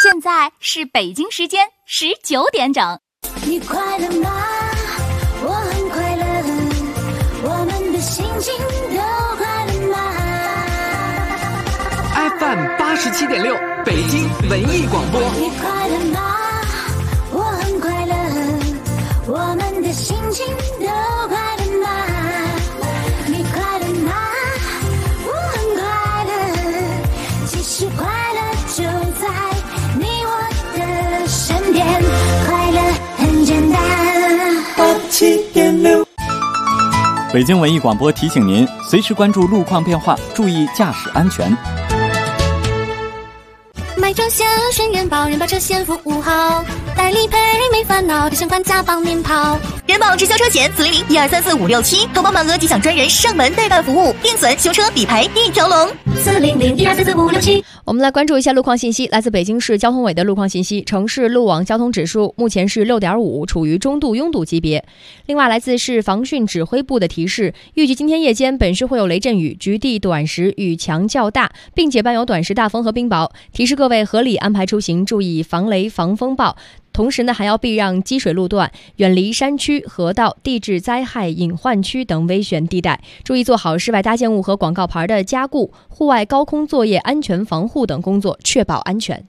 现在是北京时间19点整。 你快乐吗？我很快乐，我们的心情都快乐吗 ？FM 87.6，北京文艺广播。 你快乐吗？我很快乐，我们的心情都快乐吗？你快乐吗？我很快乐，其实快乐就在你我的身边，快乐很简单。87.6， 北京文艺广播提醒您，随时关注路况变化，注意驾驶安全。 买车险选人保，人保车险服务好，代理赔没烦恼，提前款价帮您跑。 人保直销车险400-1234-567，投保满额即享专人上门代办服务，定存、修车、理赔一条龙。 400-1234-567。 我们来关注一下路况信息，来自北京市交通委的路况信息，城市路网交通指数目前是6.5，处于中度拥堵级别。另外，来自市防汛指挥部的提示，预计今天夜间本市会有雷阵雨，局地短时雨强较大，并且伴有短时大风和冰雹，提示各位合理安排出行，注意防雷防风暴。同时呢，还要避让积水路段，远离山区、河道、地质灾害隐患区等危险地带，注意做好室外搭建物和广告牌的加固、户外高空作业安全防护等工作，确保安全。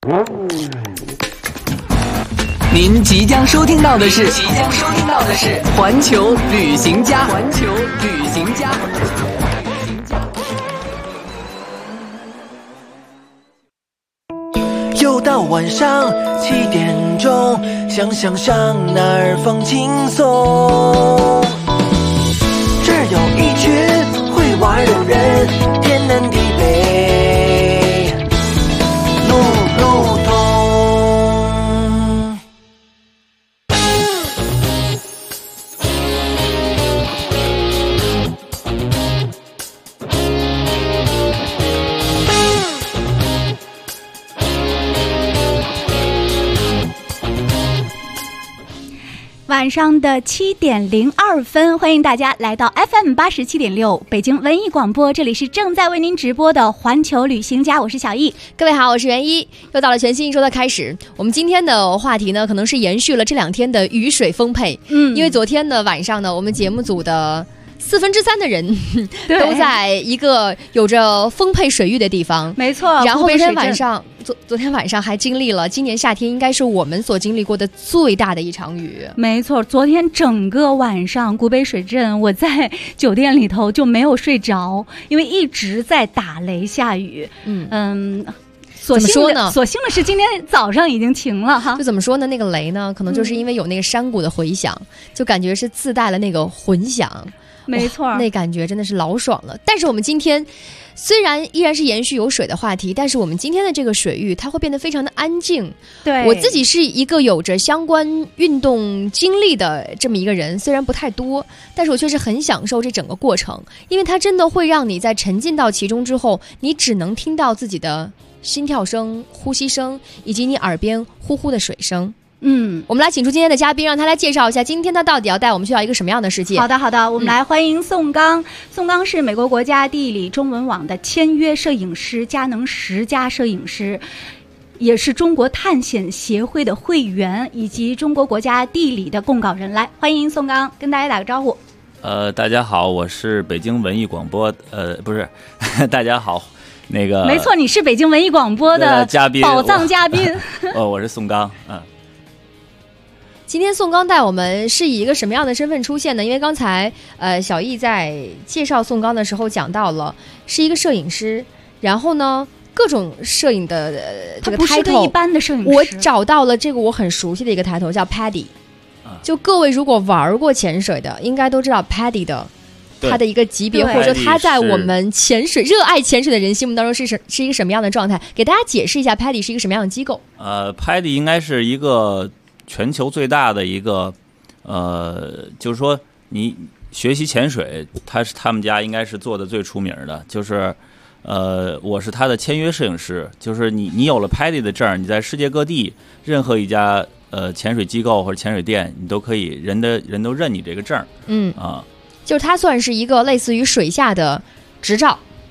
您即将收听到的是环球旅行家。 又到晚上7点钟，想上哪儿放轻松？这儿有一群会玩的人，天南地北路通。 晚上的7点02分，欢迎大家来到 FM 87.6北京文艺广播，这里是正在为您直播的环球旅行家，我是小易。 各位好，我是袁一，又到了全新一周的开始。我们今天的话题呢，可能是延续了这2天的雨水丰沛。因为昨天的晚上呢，我们节目组的3/4的人都在一个有着丰沛水域的地方， 没错。 然后昨天晚上还经历了今年夏天应该是我们所经历过的最大的一场雨。 没错，昨天整个晚上古北水镇，我在酒店里头就没有睡着，因为一直在打雷下雨。所幸的是今天早上已经晴了哈。 就怎么说呢？那个雷呢，可能就是因为有那个山谷的回响，就感觉是自带了那个混响。 没错， 那感觉真的是老爽了。但是我们今天虽然依然是延续有水的话题，但是我们今天的这个水域它会变得非常的安静。 对， 我自己是一个有着相关运动经历的这么一个人，虽然不太多，但是我确实很享受这整个过程，因为它真的会让你在沉浸到其中之后，你只能听到自己的心跳声、呼吸声，以及你耳边呼呼的水声。我们来请出今天的嘉宾，让他来介绍一下今天他到底要带我们去到一个什么样的世界。 好的，我们来欢迎宋刚。宋刚是美国国家地理中文网的签约摄影师，佳能10佳摄影师，也是中国探险协会的会员，以及中国国家地理的供稿人。来，欢迎宋刚，跟大家打个招呼。 大家好，我是北京文艺广播，不是，大家好。那个没错，你是北京文艺广播的嘉宾， 宝藏嘉宾。 我是宋刚。 今天宋刚带我们是以一个什么样的身份出现呢？因为刚才小易在介绍宋刚的时候讲到了是一个摄影师，然后呢各种摄影的这个 title， 他不是个一般的摄影师。 我找到了这个我很熟悉的一个 title， 叫 Paddy。就各位如果玩过潜水的，应该都知道 Paddy 的他的一个级别，或者说他在我们热爱潜水的人心目当中是一个什么样的状态？给大家解释一下 Paddy 是一个什么样的机构。 Paddy 应该是一个全球最大的一个就是说你学习潜水，他们家应该是做的最出名的，就是我是他的签约摄影师，就是你有了 Paddy 的证，你在世界各地任何一家潜水机构或者潜水店，你都可以人都认你这个证。就是它算是一个类似于水下的执照。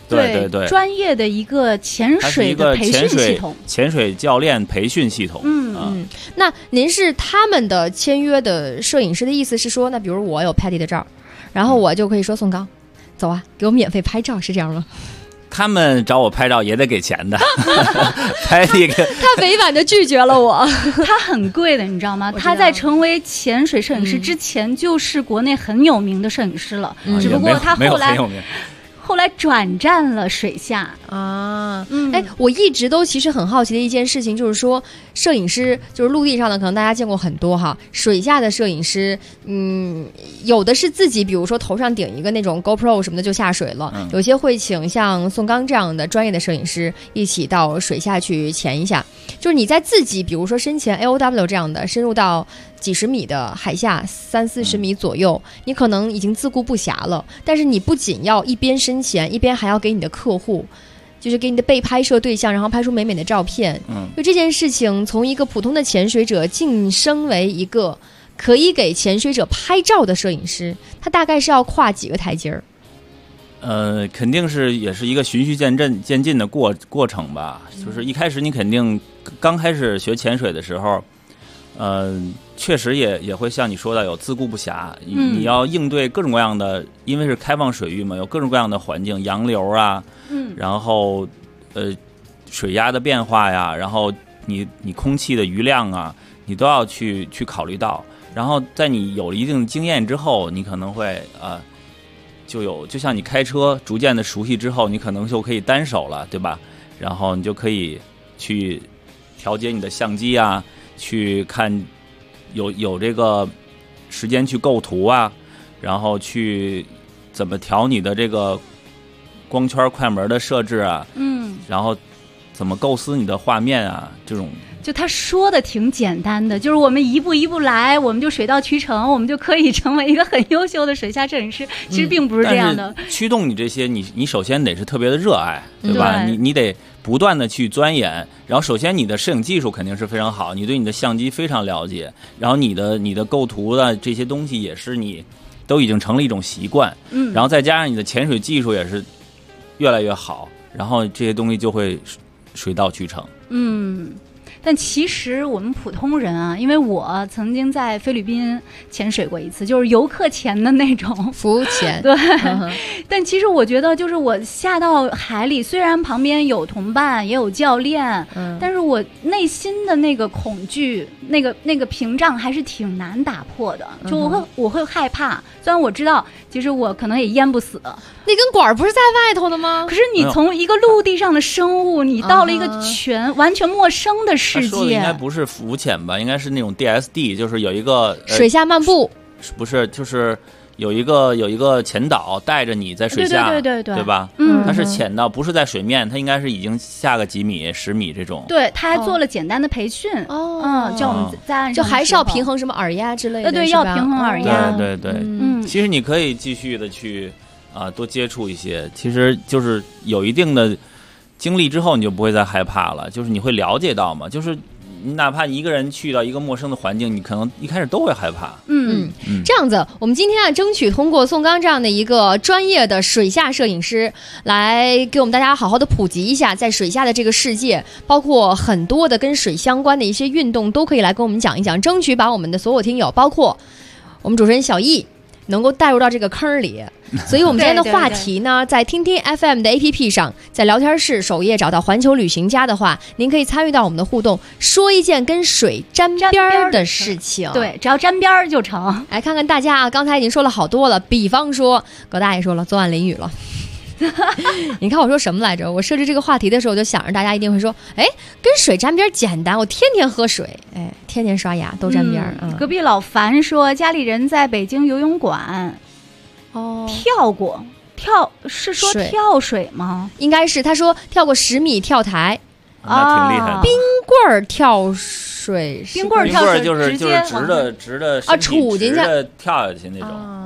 对对， 专业的一个潜水的培训系统， 潜水教练培训系统。 那您是他们的签约的摄影师的意思是说，那比如我有 Patty 的照，然后我就可以说宋刚，走啊，给我免费拍照，是这样吗？ 他们找我拍照也得给钱的，拍一个。 他委婉的拒绝了我。 他很贵的，你知道吗？他在成为潜水摄影师之前，就是国内很有名的摄影师了，只不过他后来转战了水下啊。我一直都其实很好奇的一件事情，就是说摄影师就是陆地上的可能大家见过很多哈，水下的摄影师，有的是自己比如说头上顶一个那种 GoPro 什么的就下水了，有些会请像宋刚这样的专业的摄影师一起到水下去潜一下。就是你在自己比如说深潜 AOW 这样的深入到几十米的海下30-40米左右，你可能已经自顾不暇了，但是你不仅要一边深潜一边还要给你的客户，就是给你的被拍摄对象，然后拍出美美的照片。就这件事情从一个普通的潜水者晋升为一个可以给潜水者拍照的摄影师，他大概是要跨几个台阶儿？ 肯定是也是一个循序渐进的过程吧。就是一开始你肯定刚开始学潜水的时候，确实也会像你说的有自顾不暇，你要应对各种各样的，因为是开放水域嘛，有各种各样的环境，洋流啊，然后水压的变化呀，然后你空气的余量啊，你都要去考虑到。然后在你有了一定的经验之后，你可能会就像你开车逐渐的熟悉之后，你可能就可以单手了，对吧？然后你就可以去调节你的相机啊，去看有这个时间去构图啊，然后去怎么调你的这个光圈快门的设置啊，然后怎么构思你的画面啊，这种。 就他说的挺简单的，就是我们一步一步来，我们就水到渠成，我们就可以成为一个很优秀的水下摄影师。其实并不是这样的。 驱动你这些，你首先得是特别的热爱，对吧？你得不断的去钻研。然后首先你的摄影技术肯定是非常好，你对你的相机非常了解，然后你的构图的这些东西也是你都已经成了一种习惯。然后再加上你的潜水技术也是越来越好，然后这些东西就会水到渠成。 但其实我们普通人啊，因为我曾经在菲律宾潜水过一次，就是游客潜的那种浮潜。 对，但其实我觉得，就是我下到海里，虽然旁边有同伴也有教练，但是我内心的那个恐惧，那个屏障还是挺难打破的。就我会害怕，虽然我知道，其实我可能也淹不死。 那根管不是在外头的吗？ 可是你从一个陆地上的生物，你到了一个完全陌生的世界。 他说的应该不是浮潜吧？应该是那种 DSD， 就是有一个水下漫步， 不是，就是有一个潜导带着你在水下，对吧？它是潜到不是在水面，它应该是已经下个几米、10米这种。 对，他还做了简单的培训叫我们在岸上， 就还是要平衡什么耳压之类的， 对，要平衡耳压。 对，其实你可以继续的去多接触一些，其实就是有一定的经历之后，你就不会再害怕了。就是你会了解到嘛，就是你哪怕你一个人去到一个陌生的环境，你可能一开始都会害怕。 这样子，我们今天争取通过宋刚这样的一个专业的水下摄影师，来给我们大家好好的普及一下在水下的这个世界，包括很多的跟水相关的一些运动，都可以来跟我们讲一讲，争取把我们的所有听友，包括我们主持人小易，能够带入到这个坑里。所以我们今天的话题呢，在听听 FM 的 APP 上，在聊天室首页找到环球旅行家的话，您可以参与到我们的互动，说一件跟水沾边的事情。 对，只要沾边就成。 来看看大家啊，刚才已经说了好多了，比方说葛大爷说了昨晚淋雨了。你看我说什么来着？我设置这个话题的时候，就想着大家一定会说，跟水沾边简单，我天天喝水，天天刷牙都沾边。 隔壁老樊说，家里人在北京游泳馆跳过，是说跳水吗？ 应该是，他说跳过10米跳台， 那挺厉害的。 冰棍跳水， 冰棍跳水就是直的杵进去跳下去那种。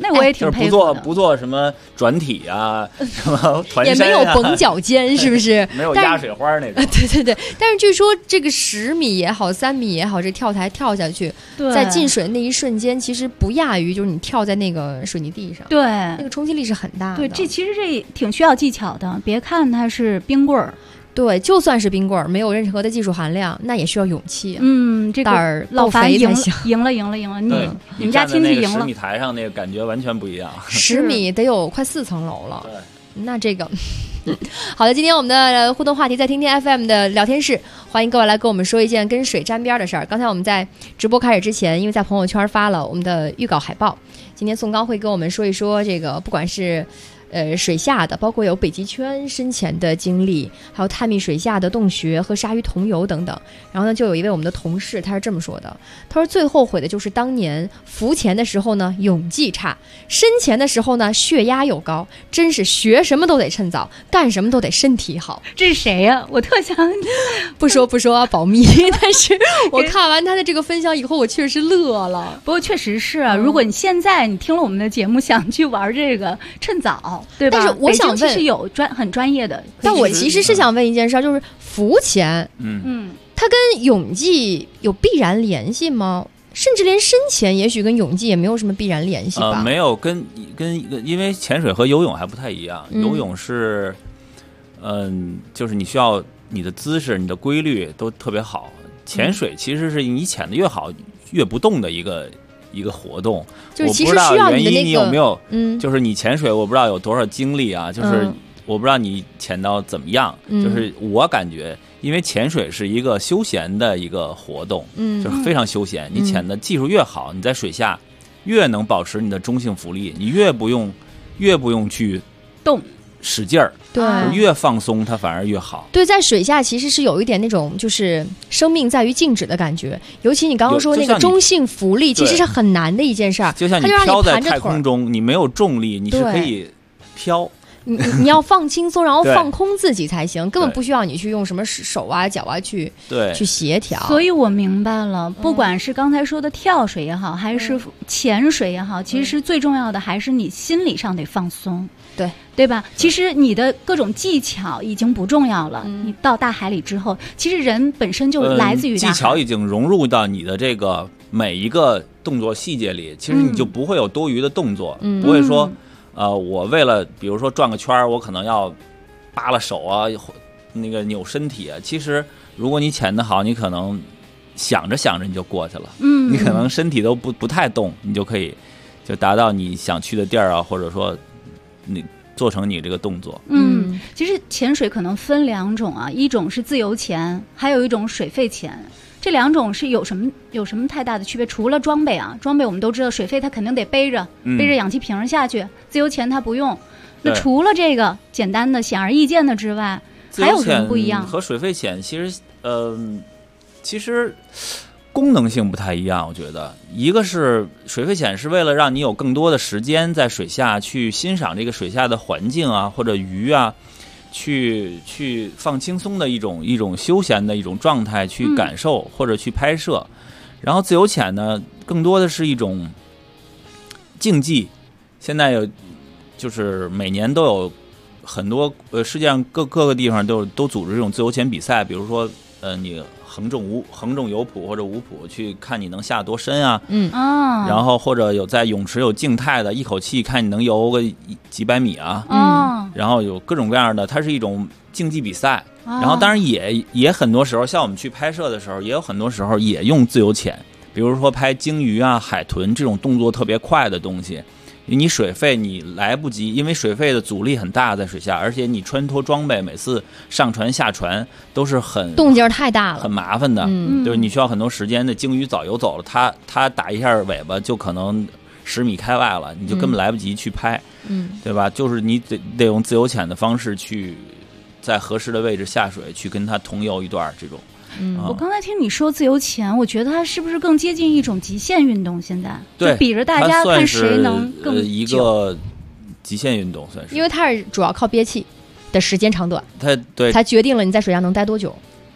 那我也挺就是佩服的。 不做什么转体啊，什么团也身啊， 没有绷脚尖，是不是？ 没有压水花那种。 对对对，但是据说这个10米也好，3米也好，这跳台跳下去， 对在进水那一瞬间，其实不亚于就是你跳在那个水泥地上， 对那个冲击力是很大的。 对，这其实这挺需要技巧的。别看它是冰棍儿， 对，就算是冰棍儿，没有任何的技术含量，那也需要勇气。 这胆儿老樊赢够肥才行。 赢了，你们家亲戚赢 10 了米。台上那个感觉完全不一样。 10米得有快4层楼了。 对， 那这个好的，今天我们的互动话题在听听 FM 的聊天室，欢迎各位来跟我们说一件跟水沾边的事儿。刚才我们在直播开始之前，因为在朋友圈发了我们的预告海报，今天宋刚会跟我们说一说这个，不管是水下的，包括有北极圈深潜的经历，还有探秘水下的洞穴和鲨鱼同游等等。然后呢，就有一位我们的同事，他是这么说的，他说最后悔的就是当年浮潜的时候呢泳技差，深潜的时候呢血压又高，真是学什么都得趁早，干什么都得身体好。 这是谁呀？我特想不说保密，但是我看完他的这个分享以后，我确实乐了。 不过确实是啊，如果你现在你听了我们的节目，想去玩这个，趁早，对吧？ 但是我想问， 北京其实有很专业的， 但我其实是想问一件事，就是浮潜，它跟泳技有必然联系吗？甚至连深潜也许跟泳技也没有什么必然联系吧？ 没有跟，因为潜水和游泳还不太一样。游泳是，就是你需要你的姿势、你的规律都特别好。潜水其实是你潜的越好，越不动的一个活动。 就是其实需要你的那个， 你有没有？就是你潜水，我不知道有多少经历啊，就是我不知道你潜到怎么样。就是我感觉。因为潜水是一个休闲的一个活动，就是非常休闲。你潜的技术越好，你在水下越能保持你的中性浮力，你越不用去动使劲儿， 对， 越放松它反而越好。 对，在水下其实是有一点那种就是生命在于静止的感觉，尤其你刚刚说那个中性浮力，其实是很难的一件事儿。 就像你飘在太空中，你没有重力，你是可以飘。 你要放轻松，然后放空自己才行，根本不需要你去用什么手啊、脚啊去协调。 所以我明白了，不管是刚才说的跳水也好，还是潜水也好，其实最重要的还是你心理上得放松，对吧？其实你的各种技巧已经不重要了，你到大海里之后，其实人本身就来自于大海， 技巧已经融入到你的这个每一个动作细节里，其实你就不会有多余的动作，不会说。我为了比如说转个圈，我可能要扒拉手啊，那个扭身体啊。其实如果你潜得好，你可能想着你就过去了，你可能身体都不太动，你就可以就达到你想去的地儿啊，或者说你做成你这个动作。 其实潜水可能分2种啊，一种是自由潜，还有一种水肺潜。这2种是有什么太大的区别？除了装备啊，装备我们都知道，水肺它肯定得背着氧气瓶下去，自由潜它不用。那除了这个简单的显而易见的之外，还有什么不一样？ 和水肺潜其实功能性不太一样，我觉得一个是水肺潜是为了让你有更多的时间在水下去欣赏这个水下的环境啊，或者鱼啊。去放轻松的一种休闲的一种状态去感受或者去拍摄，然后自由潜呢更多的是一种竞技。现在就是每年都有很多世界上各个地方都组织这种自由潜比赛，比如说你横重游蹼或者无蹼去看你能下多深啊，然后或者有在泳池有静态的，一口气看你能游个几百米啊，然后有各种各样的，它是一种竞技比赛。然后当然也很多时候，像我们去拍摄的时候，也有很多时候也用自由潜，比如说拍鲸鱼啊、海豚这种动作特别快的东西。你水肺你来不及，因为水肺的阻力很大，在水下，而且你穿脱装备，每次上船下船都是动静太大了， 很麻烦的，就是你需要很多时间的。鲸鱼早游走了，它打一下尾巴就可能10米开外了，你就根本来不及去拍，对吧？就是你得用自由潜的方式去在合适的位置下水，去跟它同游一段这种。 我刚才听你说自由潜，我觉得它是不是更接近一种极限运动？现在对， 就比着大家看谁能更久。 一个极限运动算是， 因为它是主要靠憋气的时间长短， 它决定了你在水下能待多久。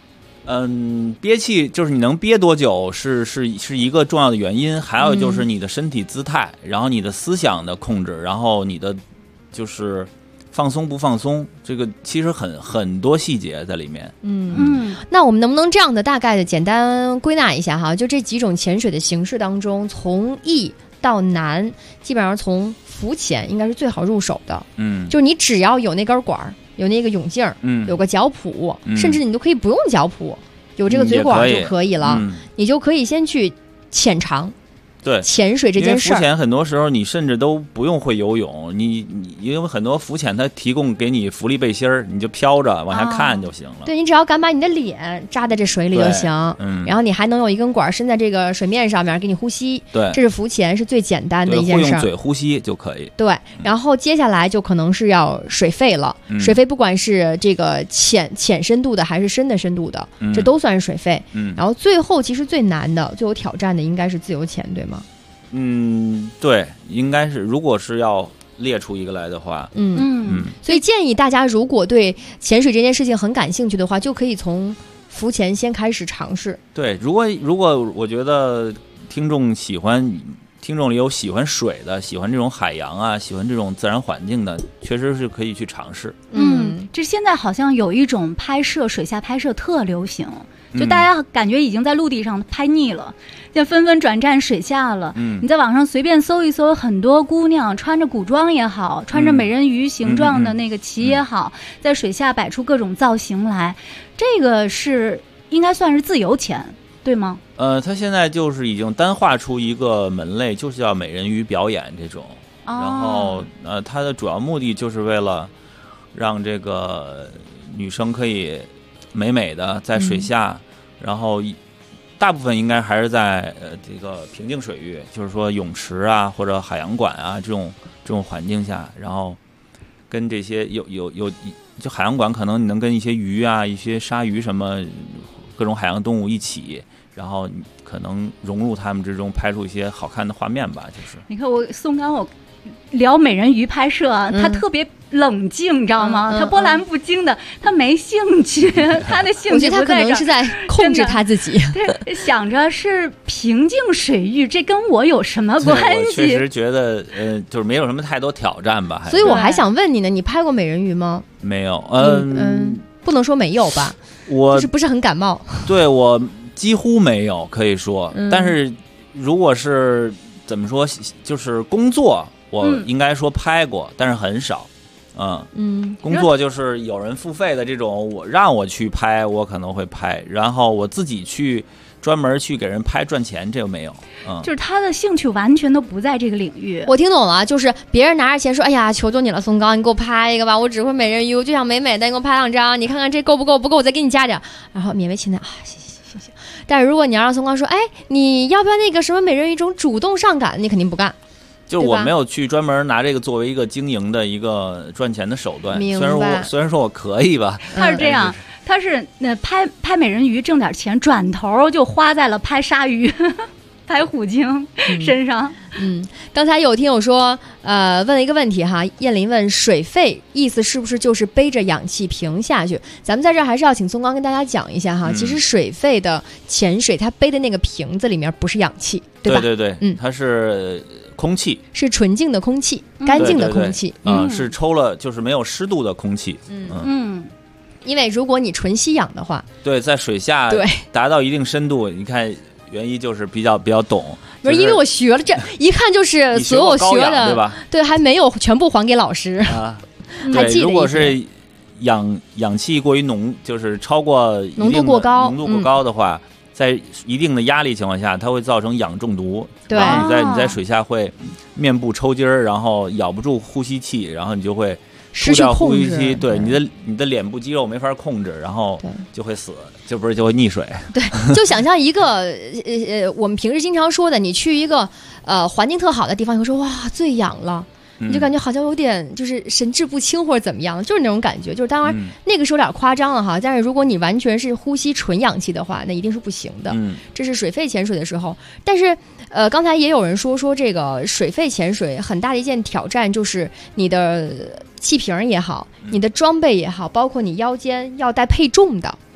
憋气就是你能憋多久是一个重要的原因，还有就是你的身体姿态，然后你的思想的控制，然后你的就是放松不放松，这个其实很多细节在里面。 那我们能不能这样的大概的简单归纳一下哈？就这几种潜水的形式当中，从易到难，基本上从浮潜应该是最好入手的。就是你只要有那根管儿，有那个泳镜，有个脚蹼，甚至你都可以不用脚蹼，有这个嘴管就可以了，你就可以先去浅尝。 对潜水这件事儿， 因为浮潜很多时候你甚至都不用会游泳，你因为很多浮潜它提供给你浮力背心儿，你就飘着往下看就行了。 对，你只要敢把你的脸扎在这水里就行，然后你还能有一根管伸在这个水面上面给你呼吸。 对， 这是浮潜是最简单的一件事， 会用嘴呼吸就可以。 对，然后接下来就可能是要水肺了，水肺不管是这个浅深度的还是深的深度的，这都算是水肺。然后最后其实最难的、最有挑战的应该是自由潜，对吗？ 对，应该是，如果是要列出一个来的话， 所以建议大家如果对潜水这件事情很感兴趣的话，就可以从浮潜先开始尝试。 对，如果我觉得听众里有喜欢水的，喜欢这种海洋啊，喜欢这种自然环境的，确实是可以去尝试。 这现在好像有一种拍摄，水下拍摄特流行，就大家感觉已经在陆地上拍腻了，现在纷纷转战水下了。你在网上随便搜一搜，很多姑娘穿着古装也好，穿着美人鱼形状的那个旗也好，在水下摆出各种造型来。这个是应该算是自由潜，对吗？ 它现在就是已经单划出一个门类，就是叫美人鱼表演这种。然后它的主要目的就是为了让这个女生可以美美的在水下，然后大部分应该还是在这个平静水域，就是说泳池啊或者海洋馆啊这种环境下，然后跟这些有就海洋馆可能你能跟一些鱼啊、一些鲨鱼什么各种海洋动物一起，然后可能融入他们之中，拍出一些好看的画面吧。就是你看宋刚我聊美人鱼拍摄，他特别冷静，你知道吗？他波澜不惊的，他没兴趣，他的兴趣不在这儿。 我觉得他可能是在控制他自己， 对，想着是平静水域，这跟我有什么关系？ 我确实觉得就是没有什么太多挑战吧。 所以我还想问你呢，你拍过美人鱼吗？ 没有， 不能说没有吧，就是不是很感冒。 对，我几乎没有，可以说。但是如果是怎么说，就是工作，我应该说拍过，但是很少。工作就是有人付费的这种，我让我去拍，我可能会拍，然后我自己去专门去给人拍赚钱，这个没有。 就是他的兴趣完全都不在这个领域。 我听懂了，就是别人拿着钱说：“哎呀，求求你了，宋刚，你给我拍一个吧，我只会美人鱼，我就想美美的，你给我拍两张，你看看这够不够？不够我再给你加点。”然后勉为其难啊，行。但是如果你要让宋刚说：“哎，你要不要那个什么美人鱼一种主动上赶？”你肯定不干。 就我没有去专门拿这个作为一个经营的一个赚钱的手段，虽然说我可以吧。 他是这样，他是拍美人鱼挣点钱，转头就花在了拍鲨鱼、拍虎鲸身上。 刚才有听友说，问了一个问题哈，燕林问水肺意思是不是就是背着氧气瓶下去？咱们在这儿还是要请宋刚跟大家讲一下哈。其实水肺的潜水，它背的那个瓶子里面不是氧气，对吧？ 对，它是空气， 是纯净的空气，干净的空气。 是抽了就是没有湿度的空气。 因为如果你纯吸氧的话， 对，在水下达到一定深度，你看袁一就是比较懂。 不是因为我学了，这一看就是所有学的， 对吧？ 对，还没有全部还给老师啊。 还记得如果是氧气过于浓，就是超过浓度过高的话，在一定的压力情况下，它会造成氧中毒。 对， 然后你在水下会面部抽筋儿，然后咬不住呼吸器，然后你就会失去控制。 呼吸器，对，你的脸部肌肉没法控制，然后就会死，就会溺水。 对，就想象一个我们平时经常说的，你去一个环境特好的地方，你会说哇最氧了。你就感觉好像有点就是神志不清或者怎么样，就是那种感觉。就是当然那个是有点夸张了哈，但是如果你完全是呼吸纯氧气的话，那一定是不行的。这是水肺潜水的时候。但是刚才也有人说这个水肺潜水很大的一件挑战就是你的气瓶也好，你的装备也好，包括你腰间要带配重的。 对。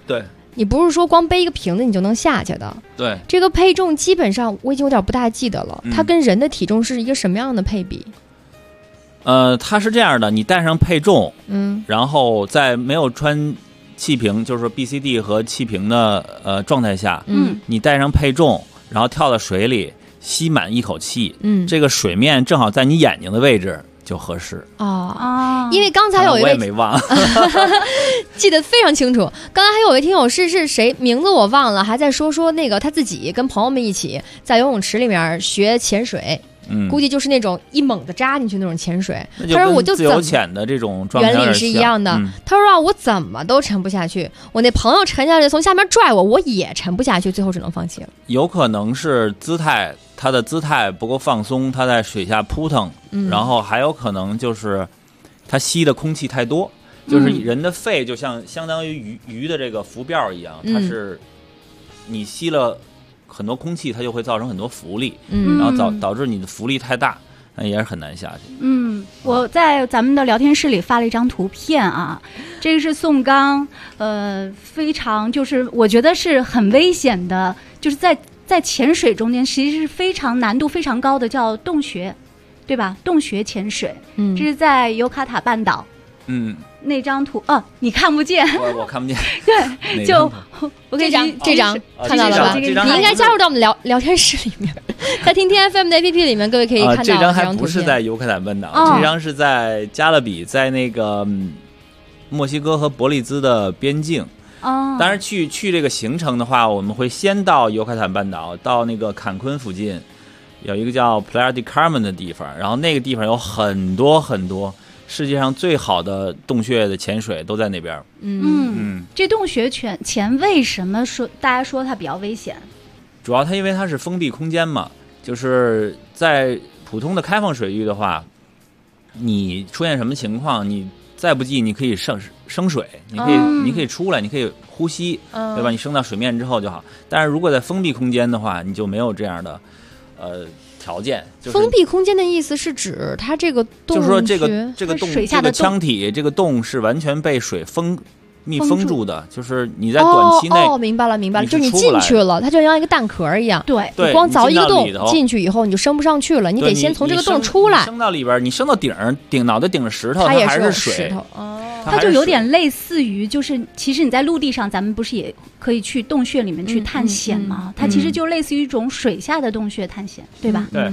你不是说光背一个瓶子你就能下去的。 对， 这个配重基本上我已经有点不大记得了，它跟人的体重是一个什么样的配比？ 它是这样的，你带上配重，然后在没有穿气瓶，就是说 BCD 和气瓶的状态下，你带上配重，然后跳到水里，吸满一口气，这个水面正好在你眼睛的位置就合适。 因为刚才有一位我也没忘， 记得非常清楚。刚才还有一位听友是谁，名字我忘了，还在说那个他自己跟朋友们一起在游泳池里面学潜水。估计就是那种一猛的扎进去那种潜水。他说我就自由潜的这种状态原理是一样的。他说啊，我怎么都沉不下去，我那朋友沉下去从下面拽我，我也沉不下去，最后只能放弃了。 有可能是他的姿态不够放松，他在水下扑腾，然后还有可能就是他吸的空气太多，就是人的肺就相当于鱼的这个浮标一样，它是你吸了很多空气，它就会造成很多浮力，然后导致你的浮力太大，那也是很难下去。 我在咱们的聊天室里发了一张图片啊，这个是宋刚，非常就是我觉得是很危险的，就是在潜水中间其实是非常难度非常高的，叫洞穴，对吧？洞穴潜水，这是在尤卡塔半岛。那张图你看不见， 我看不见。 对，就我这张看到了吧？你应该加入到我们聊天室里面，在听听 FM 的 APP 里面，各位可以看到这张还图片。 不是在尤卡坦半岛，这张是在加勒比，在那个墨西哥和伯利兹的边境。当然去这个行程的话，我们会先到尤卡坦半岛，到那个坎昆附近有一个叫 Playa del Carmen 的地方，然后那个地方有很多很多世界上最好的洞穴的潜水都在那边。 这洞穴潜为什么大家说它比较危险？ 主要因为它是封闭空间嘛，就是在普通的开放水域的话，你出现什么情况，你再不济你可以升水，你可以出来，你可以呼吸，对吧？你升到水面之后就好。但是如果在封闭空间的话，你就没有这样的条件。 封闭空间的意思是指它这个洞， 就是说这个洞水下的腔体，这个洞是完全被水密封住的，就是你在短期内明白了，就是你进去了，它就像一个蛋壳一样。 对， 你光凿一个洞进去以后，你就升不上去了，你得先从这个洞出来。 升到里边，你升到脑袋顶着石头，它还是水。 石头它就有点类似于，就是其实你在陆地上，咱们不是也可以去洞穴里面去探险吗？它其实就类似于一种水下的洞穴探险，对吧？ 对。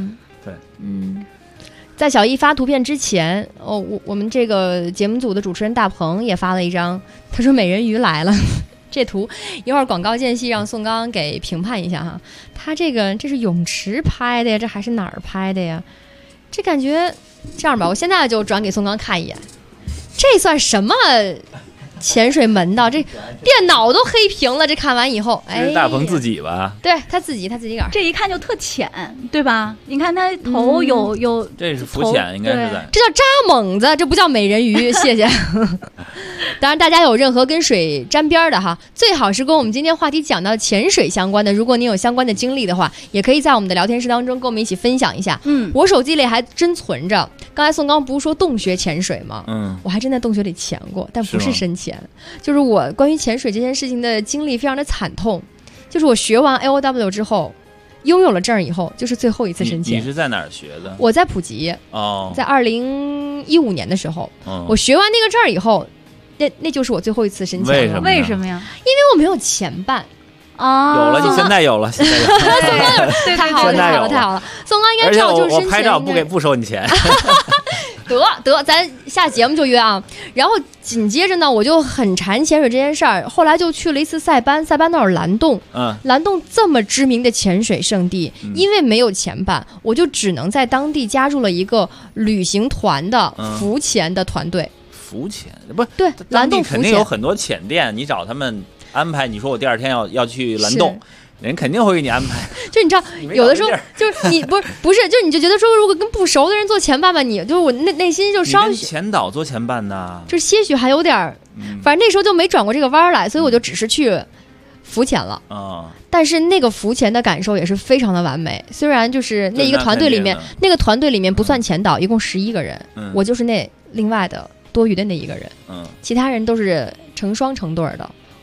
在小易发图片之前，我们这个节目组的主持人大鹏也发了一张，他说美人鱼来了。这图一会儿广告间隙让宋刚给评判一下哈，他这是泳池拍的呀，这还是哪儿拍的呀？这感觉这样吧，我现在就转给宋刚看一眼，这算什么潜水门道？这电脑都黑屏了，这看完以后， 这是大鹏自己吧？ 对他自己杆， 这一看就特浅，对吧？你看他头有， 这是浮潜，应该是在， 这叫扎猛子，这不叫美人鱼。谢谢。当然，大家有任何跟水沾边的哈，最好是跟我们今天话题讲到潜水相关的。如果你有相关的经历的话，也可以在我们的聊天室当中跟我们一起分享一下。我手机里还真存着。刚才宋刚不是说洞穴潜水吗？我还真在洞穴里潜过，但不是深潜。就是我关于潜水这件事情的经历非常的惨痛。就是我学完 AOW 之后，拥有了证以后，就是最后一次深潜。 你是在哪儿学的？ 我在普吉。在2015年的时候，我学完那个证以后。那就是我最后一次深潜了。 为什么呀？ 因为我没有前伴。 有了，你现在有了， 太好了！宋刚应该知道，就是我拍照不收你钱。 得，咱下节目就约啊。然后紧接着呢，我就很馋潜水这件事儿，后来就去了一次塞班那有蓝洞。蓝洞这么知名的潜水圣地，因为没有前伴，我就只能在当地加入了一个旅行团的浮潜的团队。 浮潜不是对，蓝洞肯定有很多潜店，你找他们安排。你说我第二天要去蓝洞，人肯定会给你安排。 就你知道，有的时候就是你不是，就你就觉得说，如果跟不熟的人做前伴吧，你就是我内心就稍许前导做前伴呢， 就些许还有点反正那时候就没转过这个弯来，所以我就只是去浮潜了。但是那个浮潜的感受也是非常的完美。虽然就是那一个团队里面，那个团队里面不算前导，一共11个人，我就是那另外的多余的那一个人，其他人都是成双成对的。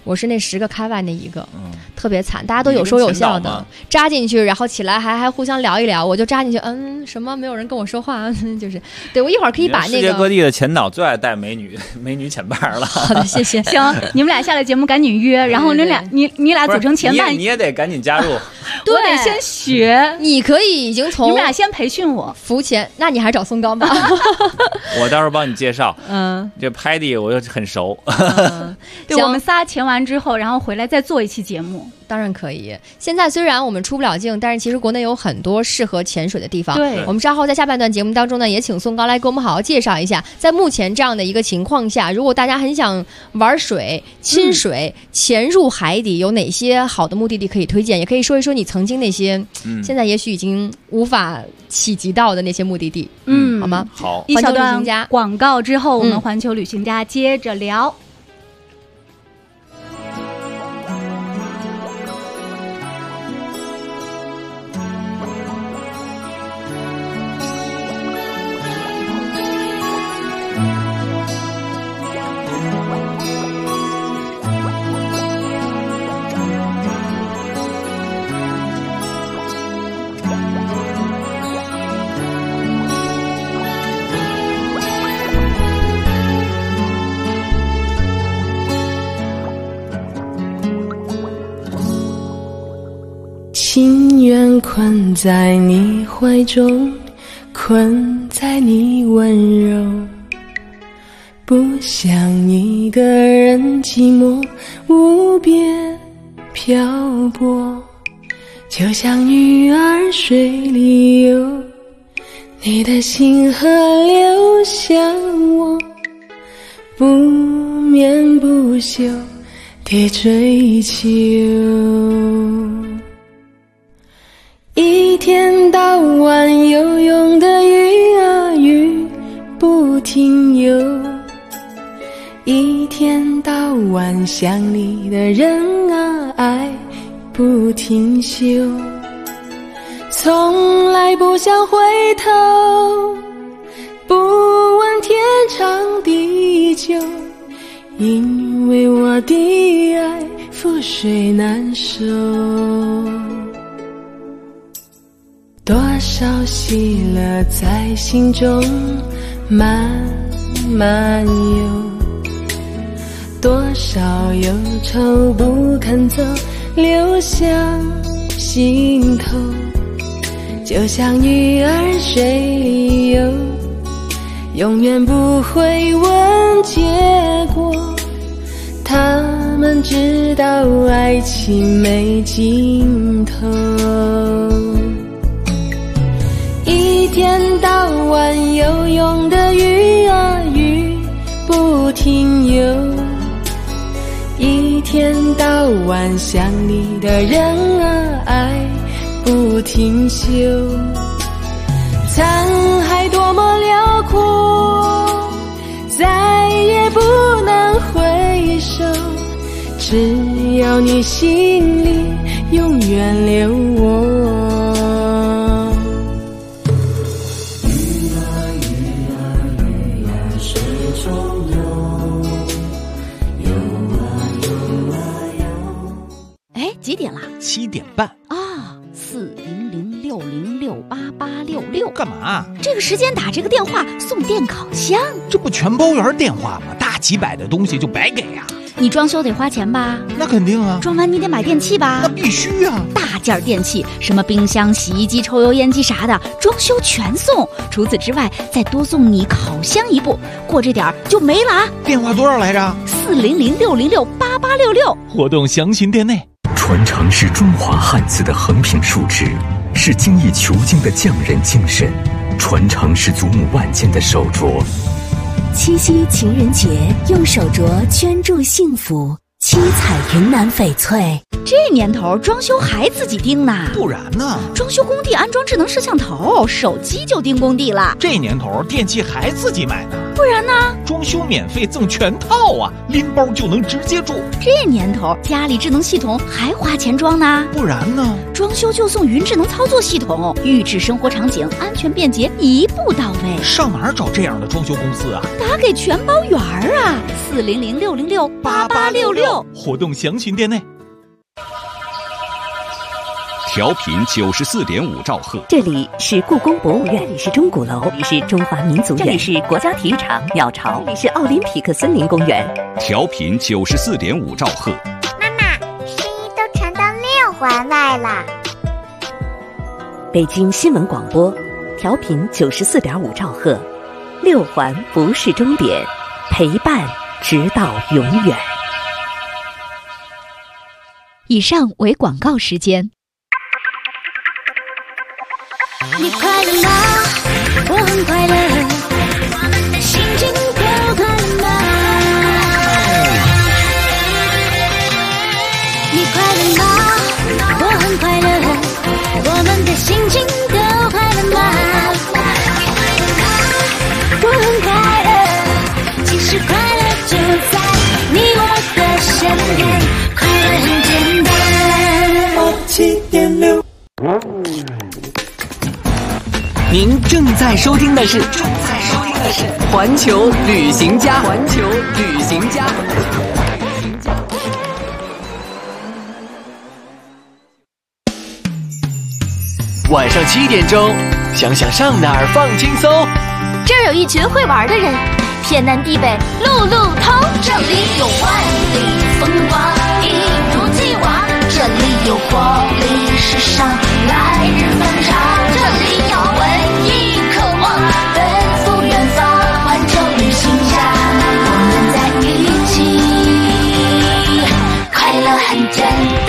我是那10个开外那一个，特别惨，大家都有说有笑的，扎进去，然后起来还互相聊一聊，我就扎进去，什么没有人跟我说话，就是对我一会儿可以把那个世界各地的前导最爱带美女前伴了。 好的，谢谢。 行，你们俩下了节目赶紧约，然后你俩组成前伴， 你也得赶紧加入。 我得先学， 你可以已经从你们俩先培训我浮潜，那你还找宋刚吧。 我到时候帮你介绍。这拍的我就很熟。 对，我们仨潜完之后，然后回来再做一期节目。 当然可以。现在虽然我们出不了境，但是其实国内有很多适合潜水的地方。 对， 我们稍后在下半段节目当中呢，也请宋刚来给我们好好介绍一下，在目前这样的一个情况下，如果大家很想玩水、亲水、潜入海底，有哪些好的目的地可以推荐？也可以说一说你曾经那些，现在也许已经无法企及到的那些目的地。好吗？ 好。 一小段广告之后，我们环球旅行家接着聊。 情愿困在你怀中，困在你温柔，不想一个人寂寞无边漂泊，就像鱼儿水里游，你的心河流向我，不眠不休地追求。一天到晚游泳的鱼啊鱼不停游，一天到晚想你的人啊爱不停休，从来不想回头，不问天长地久，因为我的爱覆水难收。多少喜乐在心中慢慢游，多少忧愁不肯走流向心头，就像鱼儿水里游，永远不会问结果，他们知道爱情没尽头。一天到晚游泳的鱼啊鱼不停游，一天到晚想你的人啊爱不停休，沧海多么辽阔，再也不能回首，只要你心里永远留我。 几点了 ？7点半啊！40060688866， 干嘛？ 这个时间打这个电话送电烤箱， 这不全包圆电话吗？大几百的东西就白给啊！ 你装修得花钱吧？ 那肯定啊！ 装完你得买电器吧？ 那必须啊！ 大件电器，什么冰箱、洗衣机、抽油烟机啥的，装修全送。除此之外，再多送你烤箱一部，过这点就没了啊！ 电话多少来着 ？40060688866。 活动详情店内。 传承是中华汉字的横平竖直，是精益求精的匠人精神，传承是祖母万千的手镯。 七夕情人节，用手镯圈住幸福，七彩云南翡翠。 这年头装修还自己盯呢？ 不然呢？ 装修工地安装智能摄像头，手机就盯工地了。 这年头电器还自己买呢？ 不然呢？ 装修免费赠全套啊，拎包就能直接住。 这年头家里智能系统还花钱装呢？ 不然呢？ 装修就送云智能操作系统，预制生活场景，安全便捷，一步到位。 上哪儿找这样的装修公司啊？ 打给全包园啊，400-606-8866。 活动详询店内。 调频94.5兆赫， 这里是故宫博物院，这里是钟鼓楼，这里是中华民族园，这里是国家体育场鸟巢，这里是奥林匹克森林公园。 调频94.5兆赫。 妈妈，声音都传到6环外了。 北京新闻广播，调频94.5兆赫，6环不是终点，陪伴直到永远。 以上为广告时间。 你快乐吗？我很快乐，我们的心情都快乐吗？你快乐吗？我很快乐，我们的心情都快乐吗？我很快乐，其实快乐就在你我的身边，快乐很简单。7.6。 您正在收听的是环球旅行家。 晚上7点钟，想想上哪儿放轻松。 这儿有一群会玩的人，天南地北路路通。这里有万里风光，一如既往。这里有活力时尚，来日方长。这里有文艺渴望，奔赴远方。环球旅行家，我们在一起，快乐很简单。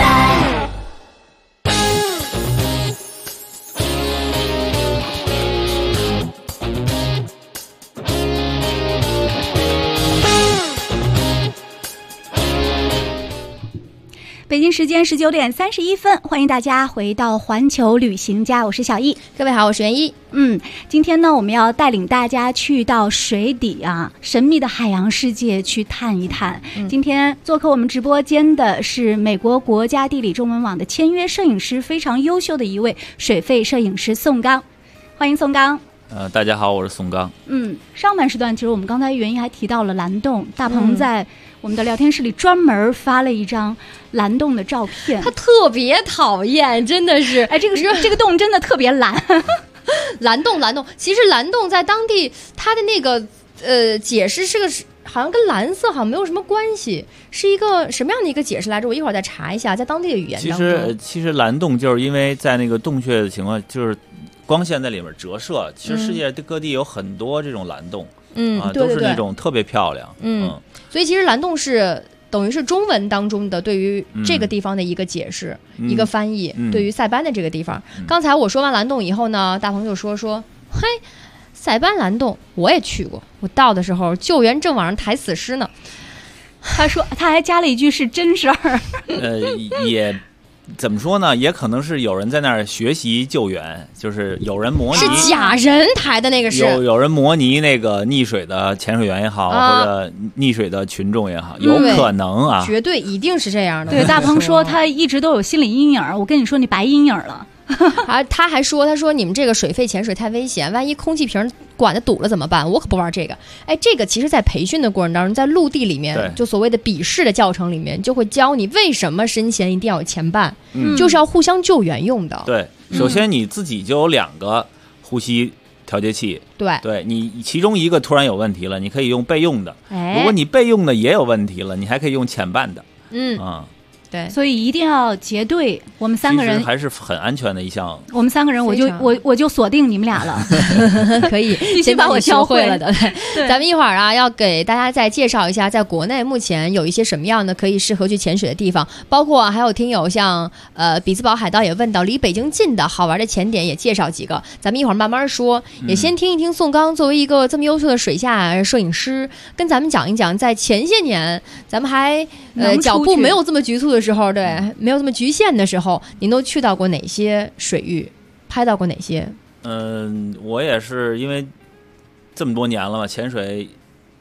北京时间19点31分，欢迎大家回到环球旅行家，我是小易。 各位好，我是袁一。 今天呢，我们要带领大家去到水底啊，神秘的海洋世界去探一探。今天做客我们直播间的是美国国家地理中文网的签约摄影师，非常优秀的一位水肺摄影师宋刚，欢迎宋刚。 大家好，我是宋刚。 上半时段其实我们刚才袁一还提到了蓝洞，大鹏在我们的聊天室里专门发了一张蓝洞的照片， 他特别讨厌，真的是， 这个洞真的特别蓝。 蓝洞，其实蓝洞在当地它的那个解释是个好像跟蓝色好像没有什么关系，是一个什么样的一个解释来着？我一会儿再查一下，在当地的语言当中。 其实蓝洞就是因为在那个洞穴的情况，就是光线在里面折射。其实世界各地有很多这种蓝洞，都是那种特别漂亮。 所以其实蓝洞是等于是中文当中的对于这个地方的一个解释，一个翻译，对于塞班的这个地方。刚才我说完蓝洞以后呢，大鹏就说嘿，塞班蓝洞我也去过，我到的时候救援正往上抬死尸呢。 他说他还加了一句是真事儿。 也怎么说呢？也可能是有人在那儿学习救援，就是有人模拟是假人抬的那个是有人模拟那个溺水的潜水员也好，或者溺水的群众也好，有可能啊， 绝对一定是这样的。 对，大鹏说他一直都有心理阴影，我跟你说，你白阴影了。 他还说，你们这个水肺潜水太危险，万一空气瓶管子堵了怎么办？我可不玩这个。这个其实在培训的过程当中，在陆地里面，就所谓的笔试的教程里面，就会教你为什么深潜一定要有前伴，就是要互相救援用的。 对，首先你自己就有2个呼吸调节器，对你其中一个突然有问题了，你可以用备用的。如果你备用的也有问题了，你还可以用前伴的。 对， 所以一定要结对。我们3个人还是很安全的一项。 我们3个人，我就锁定你们俩了。 可以， 必须把我教会了的。咱们一会儿啊，要给大家再介绍一下，在国内目前有一些什么样的可以适合去潜水的地方，包括还有听友像比兹堡海盗也问到离北京近的好玩的潜点，也介绍几个。咱们一会儿慢慢说，也先听一听宋刚作为一个这么优秀的水下摄影师，跟咱们讲一讲，在前些年咱们还脚步没有这么局促的时候，对，没有这么局限的时候，您都去到过哪些水域，拍到过哪些？ 我也是因为这么多年了嘛，潜水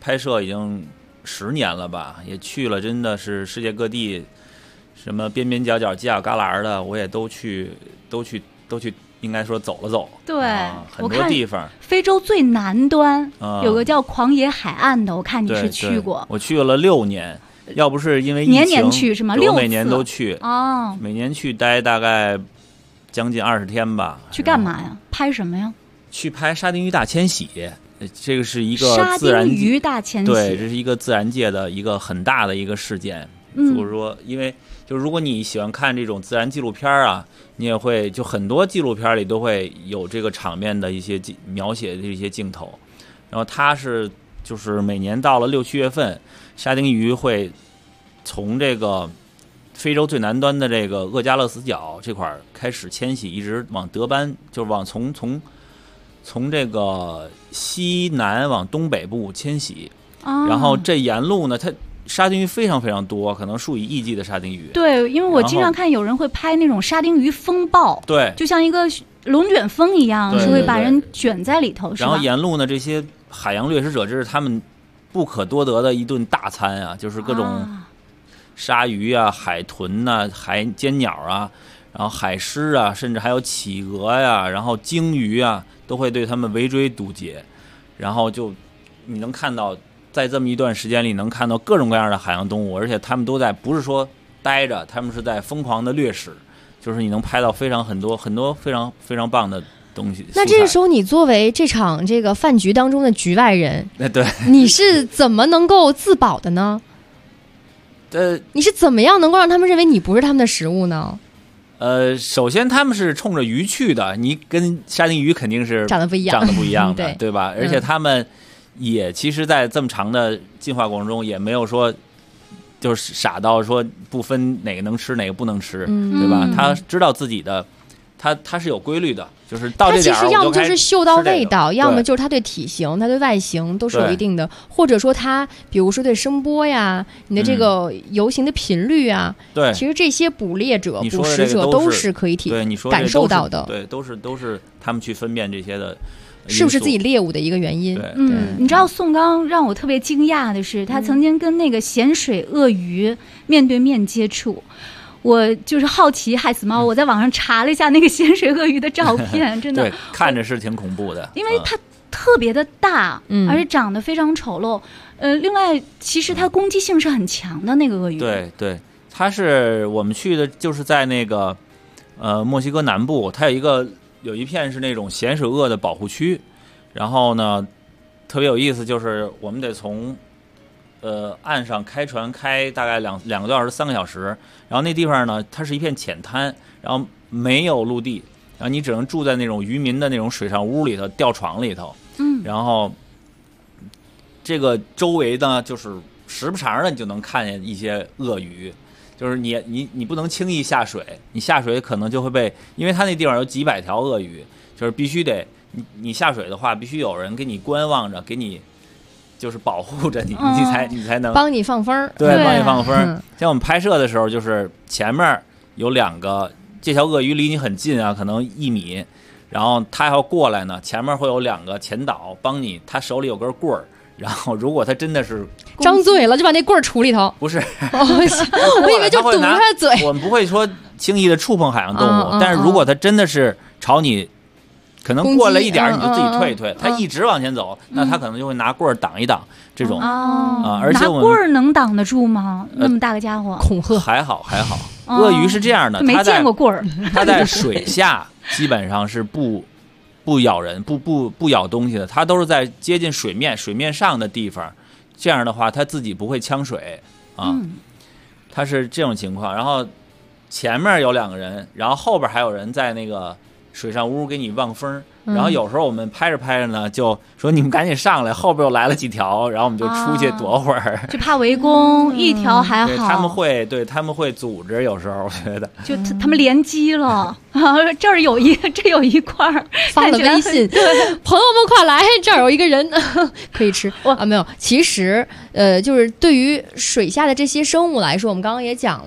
拍摄已经10年了吧，也去了，真的是世界各地，什么边边角角、犄角旮旯的，我也都去，应该说走了走。 对， 很多地方。 非洲最南端有个叫狂野海岸的，我看你是去过。 对，我去了6年，要不是因为疫情， 年年去是吗？ 我每年都去哦， 每年去待大概将近20天吧。 去干嘛呀？拍什么呀？去拍沙丁鱼大迁徙。这个是一个自然沙丁鱼大迁徙， 对，这是一个自然界的一个很大的一个事件。就是说，因为就如果你喜欢看这种自然纪录片啊，你也会就很多纪录片里都会有这个场面的一些描写的一些镜头。然后它是就是每年到了6、7月份，沙丁鱼会从这个非洲最南端的这个厄加勒斯角这块开始迁徙，一直往德班，就是往从这个西南往东北部迁徙。然后这沿路呢，它沙丁鱼非常非常多，可能数以亿计的沙丁鱼。 对，因为我经常看有人会拍那种沙丁鱼风暴， 对， 就像一个龙卷风一样，是会把人卷在里头。 然后沿路呢，这些海洋掠食者，这是他们不可多得的一顿大餐啊，就是各种鲨鱼啊、海豚啊、海尖鸟啊，然后海狮啊，甚至还有企鹅呀，然后鲸鱼啊，都会对他们围追堵截。然后就你能看到，在这么一段时间里，能看到各种各样的海洋动物，而且他们都在不是说待着，他们是在疯狂的掠食，就是你能拍到很多非常非常棒的东西。 那这时候你作为这场这个饭局当中的局外人， 对， 你是怎么能够自保的呢？你是怎么样能够让他们认为你不是他们的食物呢？ 首先他们是冲着鱼去的，你跟沙丁鱼肯定是长得不一样的，对吧？而且他们也其实在这么长的进化过程中也没有说就是傻到说不分哪个能吃哪个不能吃，对吧？他知道自己的他是有规律的，就是到这点他其实要么就是嗅到味道，要么就是他对体型他对外形都是有一定的，或者说他比如说对声波呀，你的这个游行的频率啊， 对， 其实这些捕猎者捕食者都是可以感受到的， 对，都是他们去分辨这些的是不是自己猎物的一个原因。 你知道宋刚让我特别惊讶的是，他曾经跟那个咸水鳄鱼面对面接触。我就是好奇害死猫，我在网上查了一下那个咸水鳄鱼的照片，真的对，看着是挺恐怖的， 因为它特别的大，而且长得非常丑陋。另外，其实它攻击性是很强的那个鳄鱼。 对，它是我们去的，就是在那个墨西哥南部，它有一片是那种咸水鳄的保护区，然后呢，特别有意思，就是我们得从岸上开船开大概2个多小时3个小时，然后那地方呢，它是一片浅滩，然后没有陆地，然后你只能住在那种渔民的那种水上屋里头、吊床里头，然后这个周围呢，就是时不常的你就能看见一些鳄鱼，就是你不能轻易下水，你下水可能就会被，因为它那地方有几百条鳄鱼，就是必须得你下水的话，必须有人给你观望着，给你。就是保护着你，你才能帮你放风。 对，帮你放风。像我们拍摄的时候，就是前面有2个，这条鳄鱼离你很近啊，可能1米，然后它要过来呢，前面会有2个前导帮你，他手里有根棍儿，然后如果他真的是张嘴了，就把那棍儿杵里头。 不是， 我以为就堵住他的嘴。 我们不会说轻易的触碰海洋动物，但是如果他真的是朝你。可能过了一点你就自己退一退，他一直往前走，那他可能就会拿棍儿挡一挡这种而且我们拿棍儿能挡得住吗？那么大个家伙， 恐吓还好。鳄鱼是这样的， 没见过棍儿， 它在水下基本上是不咬人、不咬东西的，它都是在接近水面上的地方，这样的话它自己不会呛水啊。它是这种情况，然后前面有2个人，然后后边还有人在那个。水上屋给你望风，然后有时候我们拍着呢，就说你们赶紧上来，后边又来了几条，然后我们就出去躲会儿， 就怕围攻，一条还好。 他们会组织，有时候我觉得就他们联机了，这有一块发了微信，朋友们快来，这儿有一个人可以吃啊，没有，其实就是对于水下的这些生物来说，我们刚刚也讲了。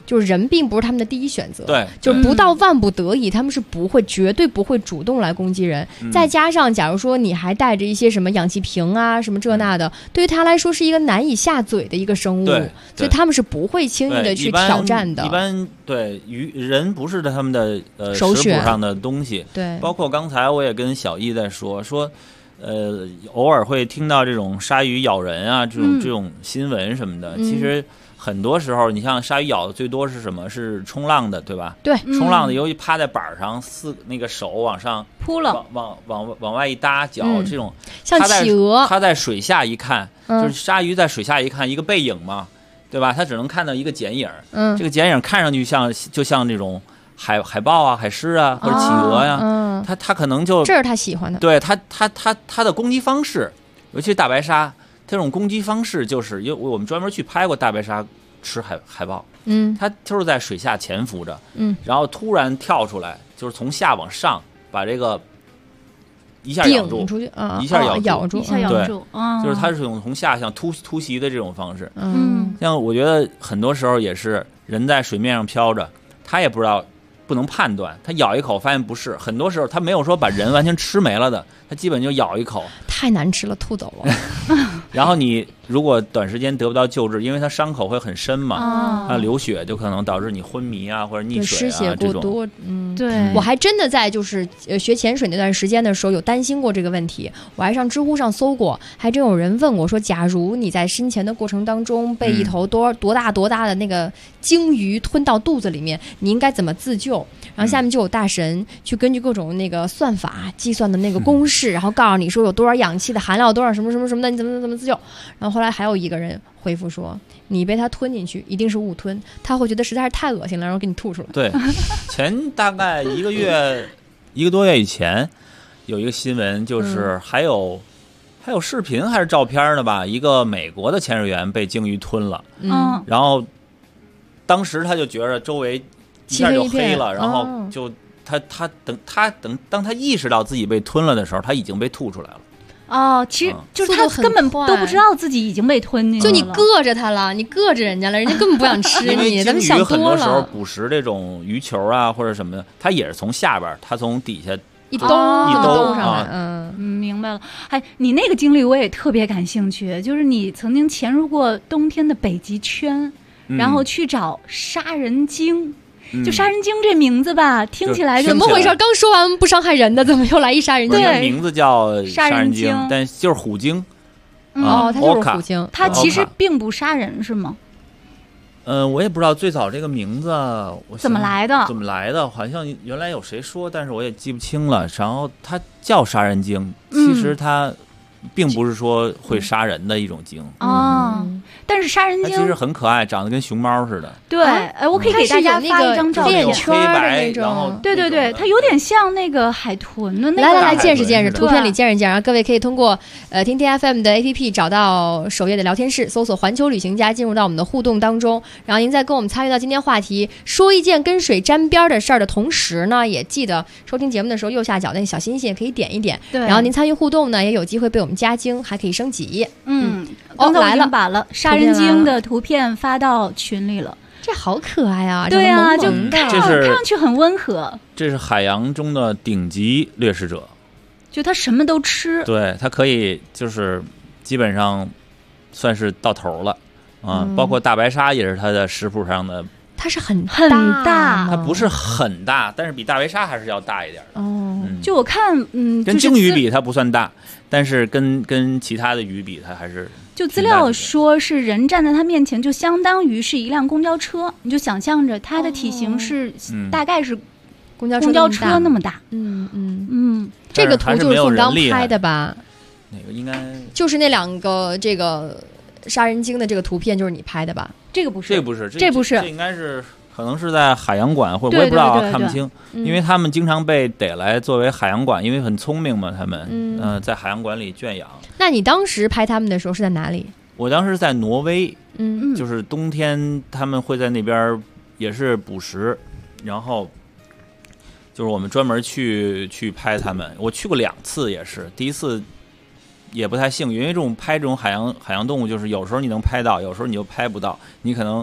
就是人并不是他们的第一选择， 对， 就是不到万不得已，他们是绝对不会主动来攻击人。再加上，假如说你还带着一些什么氧气瓶啊，什么这那的，对于他来说是一个难以下嘴的一个生物，所以他们是不会轻易的去挑战的。 一般对人不是他们的食谱上的东西， 对， 包括刚才我也跟小易在说。偶尔会听到这种鲨鱼咬人啊，这种新闻什么的。其实很多时候，你像鲨鱼咬的最多是什么？是冲浪的，对吧？ 对， 冲浪的尤其趴在板上，那个手往上扑了， 往外一搭，脚这种像企鹅， 它在水下一看，就是鲨鱼在水下一看一个背影嘛，对吧？它只能看到一个剪影，这个剪影看上去就像那种海豹啊、海狮啊或者企鹅呀，它可能就这是他喜欢的。 对它的攻击方式，尤其是大白鲨，这种攻击方式就是因为我们专门去拍过大白鲨吃海豹，它就是在水下潜伏着，然后突然跳出来，就是从下往上把这个一下咬住，一下咬住， 对， 就是它是用从下向突袭的这种方式。像我觉得很多时候也是人在水面上飘着，他也不知道。不能判断，他咬一口发现不是，很多时候他没有说把人完全吃没了的，他基本就咬一口， 太难吃了，吐走了。 然后你如果短时间得不到救治，因为他伤口会很深嘛，他流血就可能导致你昏迷啊或者溺水啊， 失血过多。 对， 我还真的在就是学潜水那段时间的时候有担心过这个问题，我还上知乎上搜过，还真有人问我说，假如你在深潜的过程当中被一头多大的那个鲸鱼吞到肚子里面，你应该怎么自救？然后下面就有大神去根据各种那个算法计算的那个公式，然后告诉你说有多少氧气的含量，多少什么什么什么的，你怎么自救。然后后来还有一个人回复说，你被他吞进去一定是误吞，他会觉得实在是太恶心了，然后给你吐出来。 对，前大概一个多月以前有一个新闻，就是还有视频还是照片的吧，一个美国的潜水员被鲸鱼吞了，然后当时他就觉得周围一下就黑了，然后就当他意识到自己被吞了的时候，他已经被吐出来了。 其实就是他根本都不知道自己已经被吞进去了， 就你硌着他了，你硌着人家了，人家根本不想吃你。咱们想多了。 很多时候捕食这种鱼球啊或者什么的，它也是从下边，它从底下一兜上来。 明白了。你那个经历我也特别感兴趣，就是你曾经潜入过冬天的北极圈，然后去找杀人鲸。就杀人鲸这名字吧，听起来怎么回事？刚说完不伤害人的，怎么又来一杀人鲸？ 对，名字叫杀人鲸，但就是虎鲸。 它就是虎鲸， 它其实并不杀人，是吗？ 我也不知道最早这个名字怎么来的，好像原来有谁说，但是我也记不清了。然后它叫杀人鲸，其实它并不是说会杀人的一种鲸。 但是杀人鲸它其实很可爱，长得跟熊猫似的。 对，我可以给大家发一张照片， 圈的那种。 对，它有点像那个海豚的那个。 来，见识，图片里见识。然后各位可以通过听听 FM 的 APP 找到首页的聊天室，搜索环球旅行家，进入到我们的互动当中。然后您在跟我们参与到今天话题，说一件跟水沾边的事儿的同时呢，也记得收听节目的时候右下角那小心心也可以点一点。 对。 然后您参与互动呢，也有机会被我们加精，还可以升级。 刚才我已经把了杀人鲸的图片发到群里了， 这好可爱啊！ 对啊，就看上去很温和。 这是海洋中的顶级掠食者， 就它什么都吃。 对，它可以就是基本上算是到头了包括大白鲨也是它的食谱上的。 它是很大， 它不是很大，但是比大白鲨还是要大一点的。 就我看， 跟鲸鱼比它不算大，但是跟其他的鱼比，它还是。 就资料说是人站在它面前，就相当于是一辆公交车，你就想象着它的体型是大概是公交车那么大。 这个图就是宋刚拍的吧？ 哪个应该就是那两个这个杀人鲸的这个图片，就是你拍的吧？ 这个不是， 这应该是可能是在海洋馆，或者我也不知道看不清，因为他们经常被逮来作为海洋馆，因为很聪明嘛，他们在海洋馆里圈养。 那你当时拍他们的时候是在哪里？ 我当时在挪威，就是冬天他们会在那边也是捕食，然后就是我们专门去拍他们。我去过2次，也是第一次也不太幸运，因为拍这种海洋动物，就是有时候你能拍到，有时候你就拍不到，你可能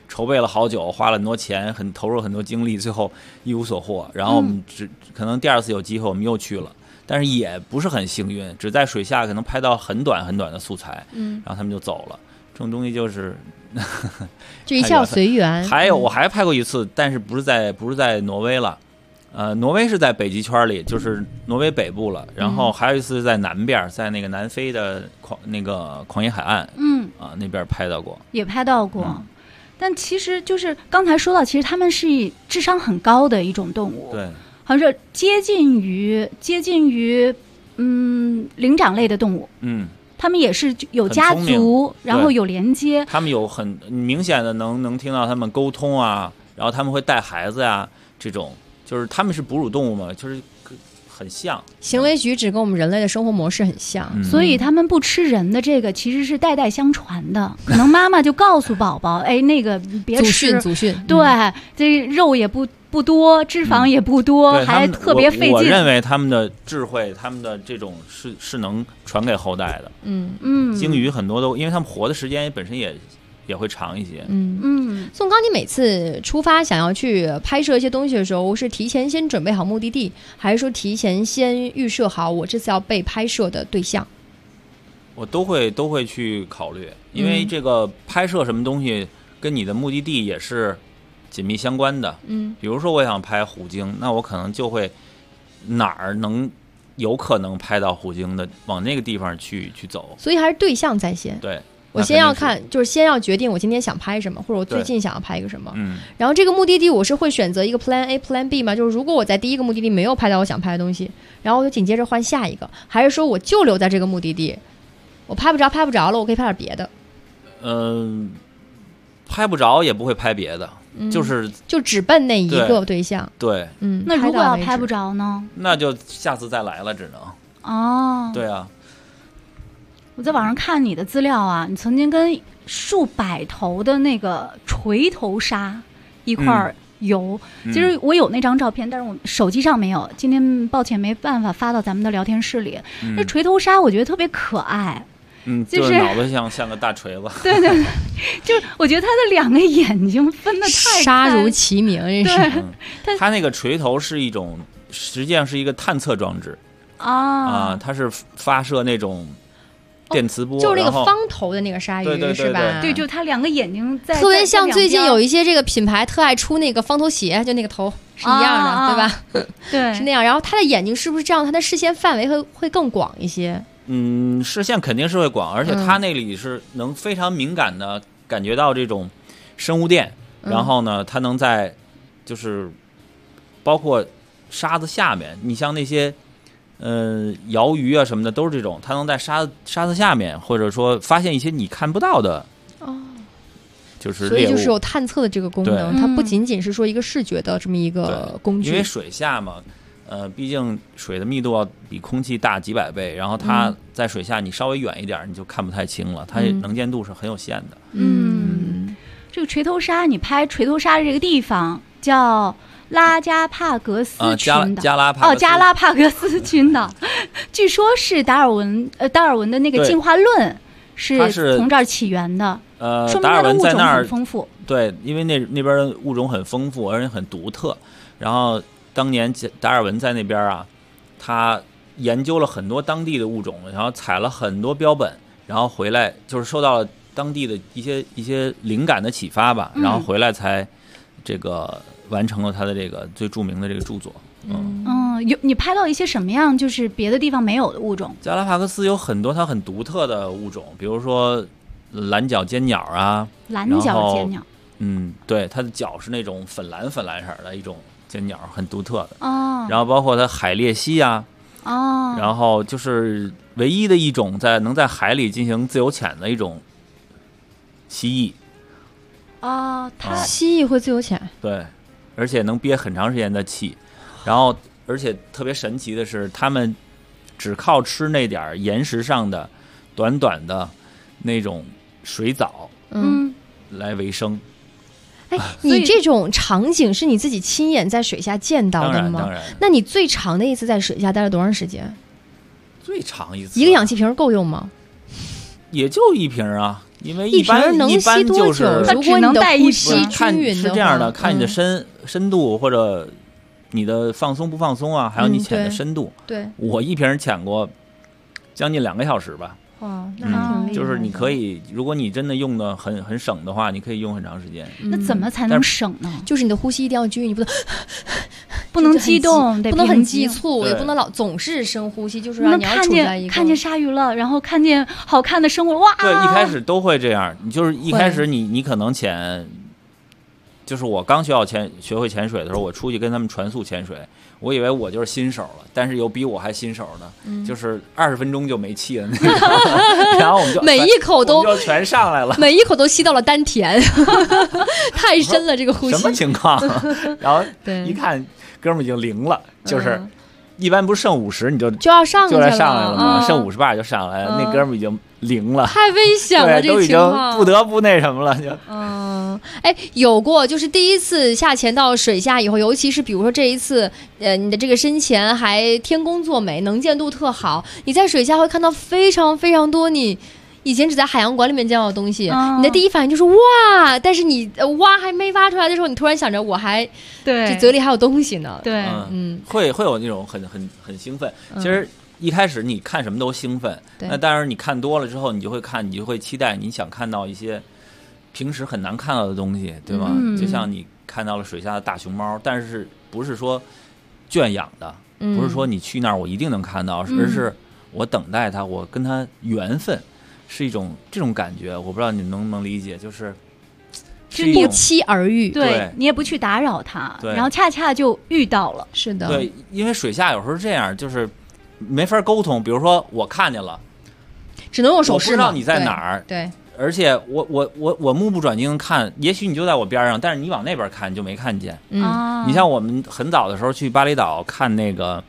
筹备了好久，花了很多钱，投入很多精力，最后一无所获。然后我们可能第二次有机会，我们又去了，但是也不是很幸运，只在水下可能拍到很短很短的素材，然后他们就走了。这种东西就是就一切要随缘。 还有我还拍过一次，但是不是在挪威了。挪威是在北极圈里，就是挪威北部了。然后还有一次在南边，在那个南非的狂野海岸，那边拍到过， 也拍到过。但其实就是刚才说到，其实他们是智商很高的一种动物， 对， 好像是接近于灵长类的动物，他们也是有家族，然后有连接， 他们有很明显的能听到他们沟通啊，然后他们会带孩子呀，这种就是他们是哺乳动物嘛，就是很像， 行为举止跟我们人类的生活模式很像， 所以他们不吃人的这个其实是代代相传的，可能妈妈就告诉宝宝，哎，那个别吃， 祖训， 对，这肉也不多，脂肪也不多，还特别费劲。 我认为他们的智慧，他们的这种是能传给后代的。鲸鱼很多都，因为他们活的时间本身也会长一些。 宋刚，你每次出发想要去拍摄一些东西的时候，是提前先准备好目的地，还是说提前先预设好我这次要被拍摄的对象？ 我都会去考虑，因为这个拍摄什么东西跟你的目的地也是紧密相关的。比如说我想拍虎鲸，那我可能就会哪儿有可能拍到虎鲸的，往那个地方去走。 所以还是对象在先。 对。 我先要看，就是先要决定我今天想拍什么，或者我最近想要拍一个什么。然后这个目的地我是会选择一个 Plan A、Plan B 嘛，就是如果我在第一个目的地没有拍到我想拍的东西，然后我就紧接着换下一个，还是说我就留在这个目的地，我拍不着了，我可以拍点别的。 拍不着也不会拍别的，就只奔那一个对象。 对， 那如果要拍不着呢？ 那就下次再来了，只能。 哦， 对啊。 我在网上看你的资料啊，你曾经跟数百头的那个锤头鲨一块儿游。其实我有那张照片，但是我手机上没有，今天抱歉没办法发到咱们的聊天室里。那锤头鲨我觉得特别可爱， 就是脑袋像个大锤子。 对，就是我觉得它的两个眼睛分得太杀如其名， 对， 它那个锤头是一种，实际上是一个探测装置它是发射那种电磁波， 就是那个方头的那个鲨鱼，是吧？ 对，就它两个眼睛在， 特别像最近有一些这个品牌特爱出那个方头鞋，就那个头是一样的，对吧？ 对， 是那样。然后它的眼睛是不是这样？它的视线范围会更广一些？ 视线肯定是会广，而且它那里是能非常敏感的感觉到这种生物电，然后呢，它能在就是包括沙子下面，你像那些。鳐鱼啊什么的都是这种，它能在沙子下面，或者说发现一些你看不到的，就是猎物， 所以就是有探测的这个功能，它不仅仅是说一个视觉的这么一个工具。 因为水下嘛，毕竟水的密度要比空气大几百倍，然后它在水下你稍微远一点你就看不太清了，它能见度是很有限的。 这个锤头鲨，你拍锤头鲨这个地方叫拉加帕格斯群岛，加拉帕格斯群岛，据说是达尔文的那个进化论是从这儿起源的，说明它的物种很丰富。 对，因为那边的物种很丰富，而且很独特。然后当年达尔文在那边啊，他研究了很多当地的物种，然后采了很多标本，然后回来就是受到了当地的一些灵感的启发吧，然后回来才这个。完成了他的这个最著名的这个著作。 有你拍到一些什么样就是别的地方没有的物种？ 加拉帕戈斯有很多它很独特的物种，比如说蓝脚尖鸟啊。 蓝脚尖鸟。 对，它的脚是那种粉蓝色的一种尖鸟，很独特的。然后包括它海鬣蜥啊。然后就是唯一的一种能在海里进行自由潜的一种蜥蜴。 它蜥蜴会自由潜？ 对。而且能憋很长时间的气，然后而且特别神奇的是，他们只靠吃那点岩石上的短短的那种水藻，来为生。 你这种场景是你自己亲眼在水下见到的吗？ 当然。 那你最长的一次在水下待了多长时间？ 最长一次， 一个氧气瓶够用吗？ 也就一瓶啊， 因为一瓶能吸多久？如果你的呼吸均匀是这样的，看你的深度或者你的放松不放松啊，还有你潜的深度。 对， 我一瓶潜过将近2个小时吧。 哇，那还挺厉害。 就是你可以，如果你真的用的很省的话，你可以用很长时间。 那怎么才能省呢？ 就是你的呼吸一定要均匀，你不能激动， 不能很急促，也不能总是深呼吸，就是让你要处在一个看见鲨鱼了，然后看见好看的生物，哇！ 对，一开始都会这样。你就是一开始你可能潜，就是我刚学会潜水的时候，我出去跟他们传速潜水。我以为我就是新手了，但是有比我还新手的，就是20分钟就没气了那种，然后我们就每一口都就全上来了， 每一口都吸到了丹田，太深了这个呼吸。 什么情况？然后一看哥们已经0了，就是一般不是剩50你就要上来了吗？剩50把就上来了，那哥们已经0了， 太危险了，这都已经不得不那什么了就。 哎，有过就是第一次下潜到水下以后，尤其是比如说这一次，你的这个深潜还天公作美，能见度特好，你在水下会看到非常非常多你以前只在海洋馆里面见到的东西，你的第一反应就是哇，但是你挖还没挖出来的时候，你突然想着我还这嘴里还有东西呢， 对， 会有那种很兴奋。其实一开始你看什么都兴奋，那当然你看多了之后，你就会期待，你想看到一些平时很难看到的东西，对吧？就像你看到了水下的大熊猫，但是不是说圈养的，不是说你去那儿我一定能看到，而是我等待它，我跟它缘分，是一种这种感觉。我不知道你能不能理解，就是不期而遇， 对你也不去打扰它，然后恰恰就遇到了。 是的， 对，因为水下有时候这样，就是没法沟通。比如说我看见了， 只能用手势， 我不知道你在哪儿， 对。 而且我目不转睛看，也许你就在我边上，但是你往那边看你就没看见。你像我们很早的时候去巴厘岛看那个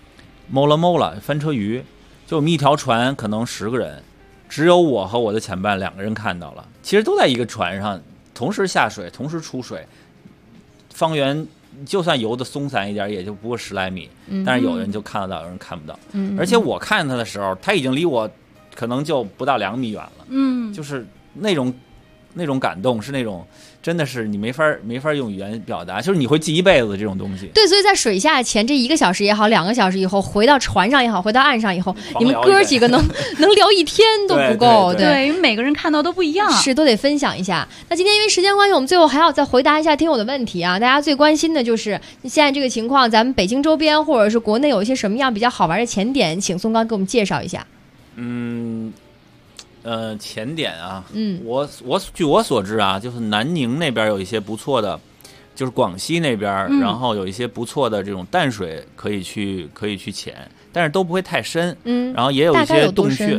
Mola 翻车鱼，就我们一条船可能10个人，只有我和我的潜伴2个人看到了，其实都在一个船上，同时下水，同时出水，方圆就算游的松散一点，也就不过10来米，但是有人就看得到，有人看不到。而且我看他的时候，他已经离我可能就不到2米远了，就是那种感动，是那种真的是你没法用语言表达，就是你会记一辈子这种东西。 对，所以在水下潜这1个小时也好，2个小时以后回到船上也好，回到岸上以后，你们哥几个能聊1天都不够。 对，因为每个人看到都不一样， 是都得分享一下。那今天因为时间关系，我们最后还要再回答一下听友的问题啊。大家最关心的就是现在这个情况，咱们北京周边或者是国内有一些什么样比较好玩的潜点，请宋刚给我们介绍一下。 潜点啊，据我所知啊，就是南宁那边有一些不错的，就是广西那边，然后有一些不错的这种淡水可以去潜，但是都不会太深，然后也有一些洞穴，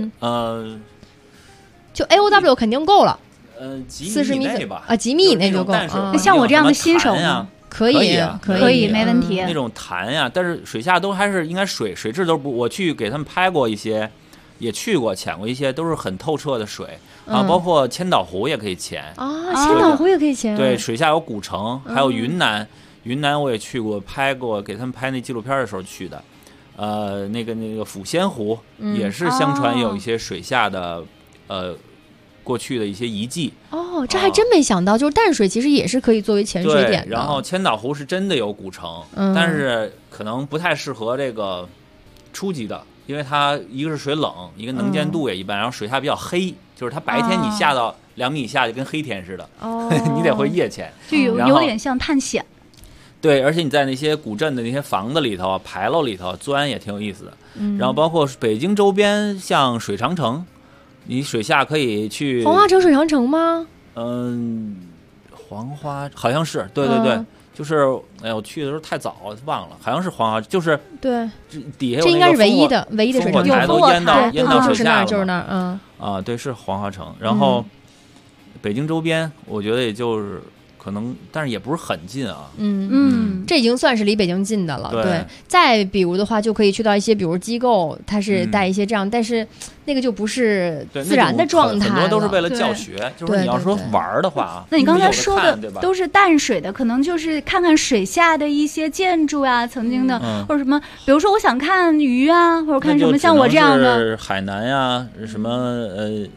就 AOW 肯定够了 ，40米内吧， 几米以内就够。 像我这样的新手呀， 可以， 没问题。 那种潭呀，但是水下都还是应该水质都不，我去给他们拍过一些。也去过潜过一些，都是很透彻的水啊，包括千岛湖也可以潜啊，千岛湖也可以潜。 对，水下有古城，还有云南我也去过，拍过，给他们拍那纪录片的时候去的。那个抚仙湖也是相传有一些水下的过去的一些遗迹。 哦，这还真没想到，就是淡水其实也是可以作为潜水点的。 然后千岛湖是真的有古城，但是可能不太适合这个初级的。因为它一个是水冷，一个能见度也一般，然后水下比较黑，就是它白天你下到2米以下就跟黑天似的，你得会夜潜， 就有点像探险。 对，而且你在那些古镇的那些房子里头、牌楼里头钻也挺有意思的。然后包括北京周边，像水长城，你水下可以去。 黄花城水长城吗？ 黄花好像是，对。就是我去的时候太早忘了，好像是黄花，就是对， 底下有这应该是唯一的烽火台都淹到水下了， 就是那儿， 对，是黄花城。然后北京周边，我觉得也就是可能，但是也不是很近啊。 这已经算是离北京近的了。对，再比如的话，就可以去到一些，比如机构，它是带一些这样，但是那个就不是自然的状态了， 很多都是为了教学。就是你要说玩的话啊， 那你刚才说的都是淡水的，可能就是看看水下的一些建筑啊，曾经的或者什么，比如说我想看鱼啊，或者看什么像我这样的海南呀，什么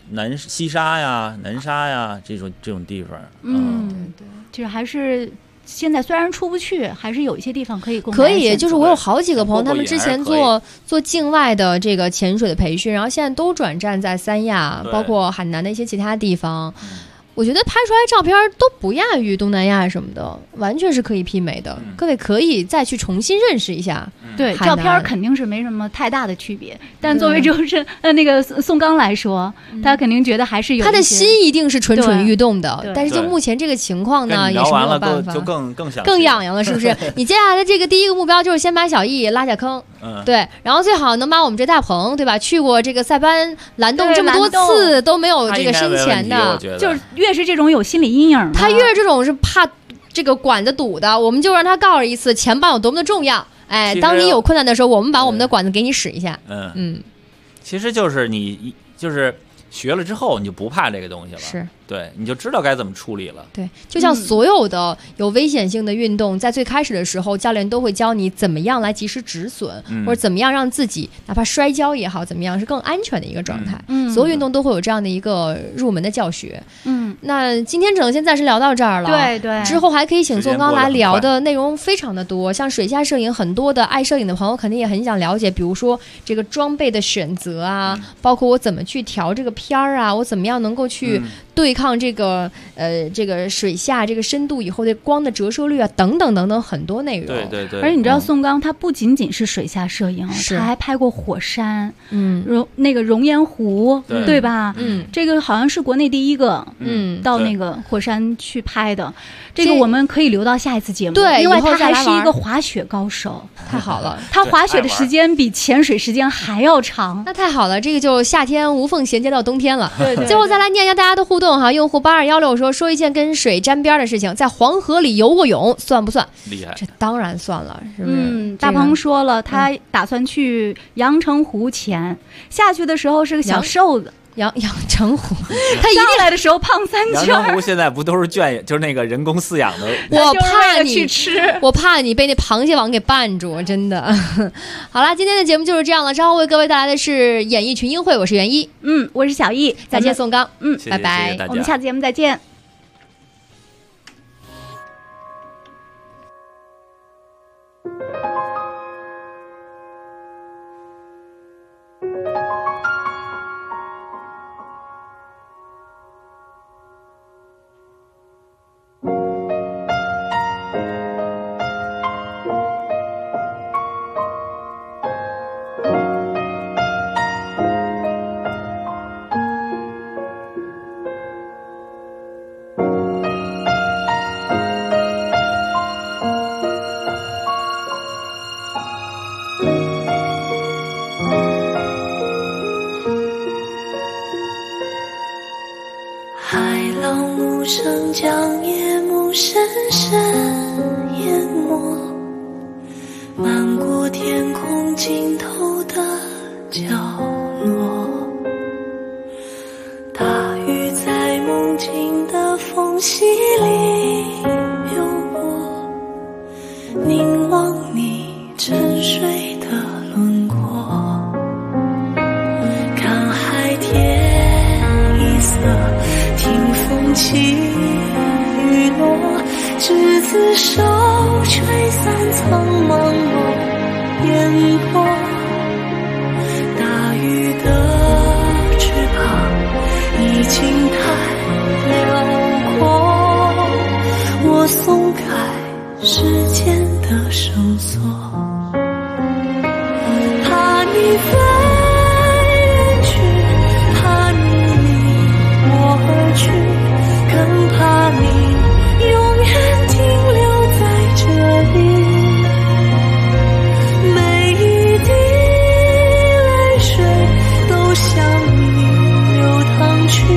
西沙呀、南沙呀这种地方。 对，就是还是。现在虽然出不去，还是有一些地方可以供可以，就是我有好几个朋友，他们之前做境外的这个潜水的培训，然后现在都转战在三亚，包括海南的一些其他地方。我觉得拍出来照片都不亚于东南亚什么的，完全是可以媲美的。各位可以再去重新认识一下。 对，照片肯定是没什么太大的区别，但作为就是那个宋刚来说，他肯定觉得还是有他的心一定是蠢蠢欲动的。但是就目前这个情况呢，也是没有办法， 就更痒痒了，是不是？你接下来的这个第一个目标就是先把小易拉下坑，对，然后最好能把我们这大鹏，对吧？去过这个塞班蓝洞这么多次都没有这个深潜的， 就是越是这种有心理阴影， 他越是这种是怕这个管子堵的，我们就让他告诉一次前半有多么的重要。哎，当你有困难的时候，我们把我们的管子给你使一下。 其实就是你就是学了之后，你就不怕这个东西了。 是。 对，你就知道该怎么处理了。 对，就像所有的有危险性的运动，在最开始的时候，教练都会教你怎么样来及时止损，或者怎么样让自己哪怕摔跤也好，怎么样是更安全的一个状态。所有运动都会有这样的一个入门的教学。那今天只能先暂时聊到这儿了。 对， 之后还可以请宋刚来聊的内容非常的多，像水下摄影，很多的爱摄影的朋友肯定也很想了解，比如说这个装备的选择啊，包括我怎么去调这个片儿啊，我怎么样能够去对抗这个水下这个深度以后的光的折射率啊，等等等等很多内容。 对。 而且你知道宋刚他不仅仅是水下摄影，他还拍过火山，那个熔岩湖，对吧？这个好像是国内第一个，到那个火山去拍的。这个我们可以留到下一次节目。 对， 另外他还是一个滑雪高手， 太好了。 他滑雪的时间比潜水时间还要长， 那太好了。这个就夏天无缝衔接到冬天了。 对。 最后再来念一下大家的互动哈，用户8216说一件跟水沾边的事情，在黄河里游过泳算不算？ 厉害， 这当然算了，是不是？ 大鹏说了，他打算去阳澄湖潜，下去的时候是个小瘦子。 阳澄湖， 他一上来的时候胖3圈。 阳澄湖现在不都是就是那个人工饲养的？ 我怕你去吃， 我怕你被那螃蟹网给绊住，真的。好了，今天的节目就是这样了。稍后为各位带来的是演艺群英会，我是袁一， 我是小易， 再见宋刚， 谢谢拜拜， 我们下次节目再见。 声将夜幕深深淹没，漫过天空尽头的角落，大雨在梦境的缝隙里流过，凝望你沉睡的轮廓，看海天一色，听风起雨落，执子手，吹散苍茫落烟波。大雨的翅膀已经太辽阔，我松开时间的绳索，怕你飞远去，怕你离我而去，更怕你永远停留在这里，每一滴泪水都向你流淌去。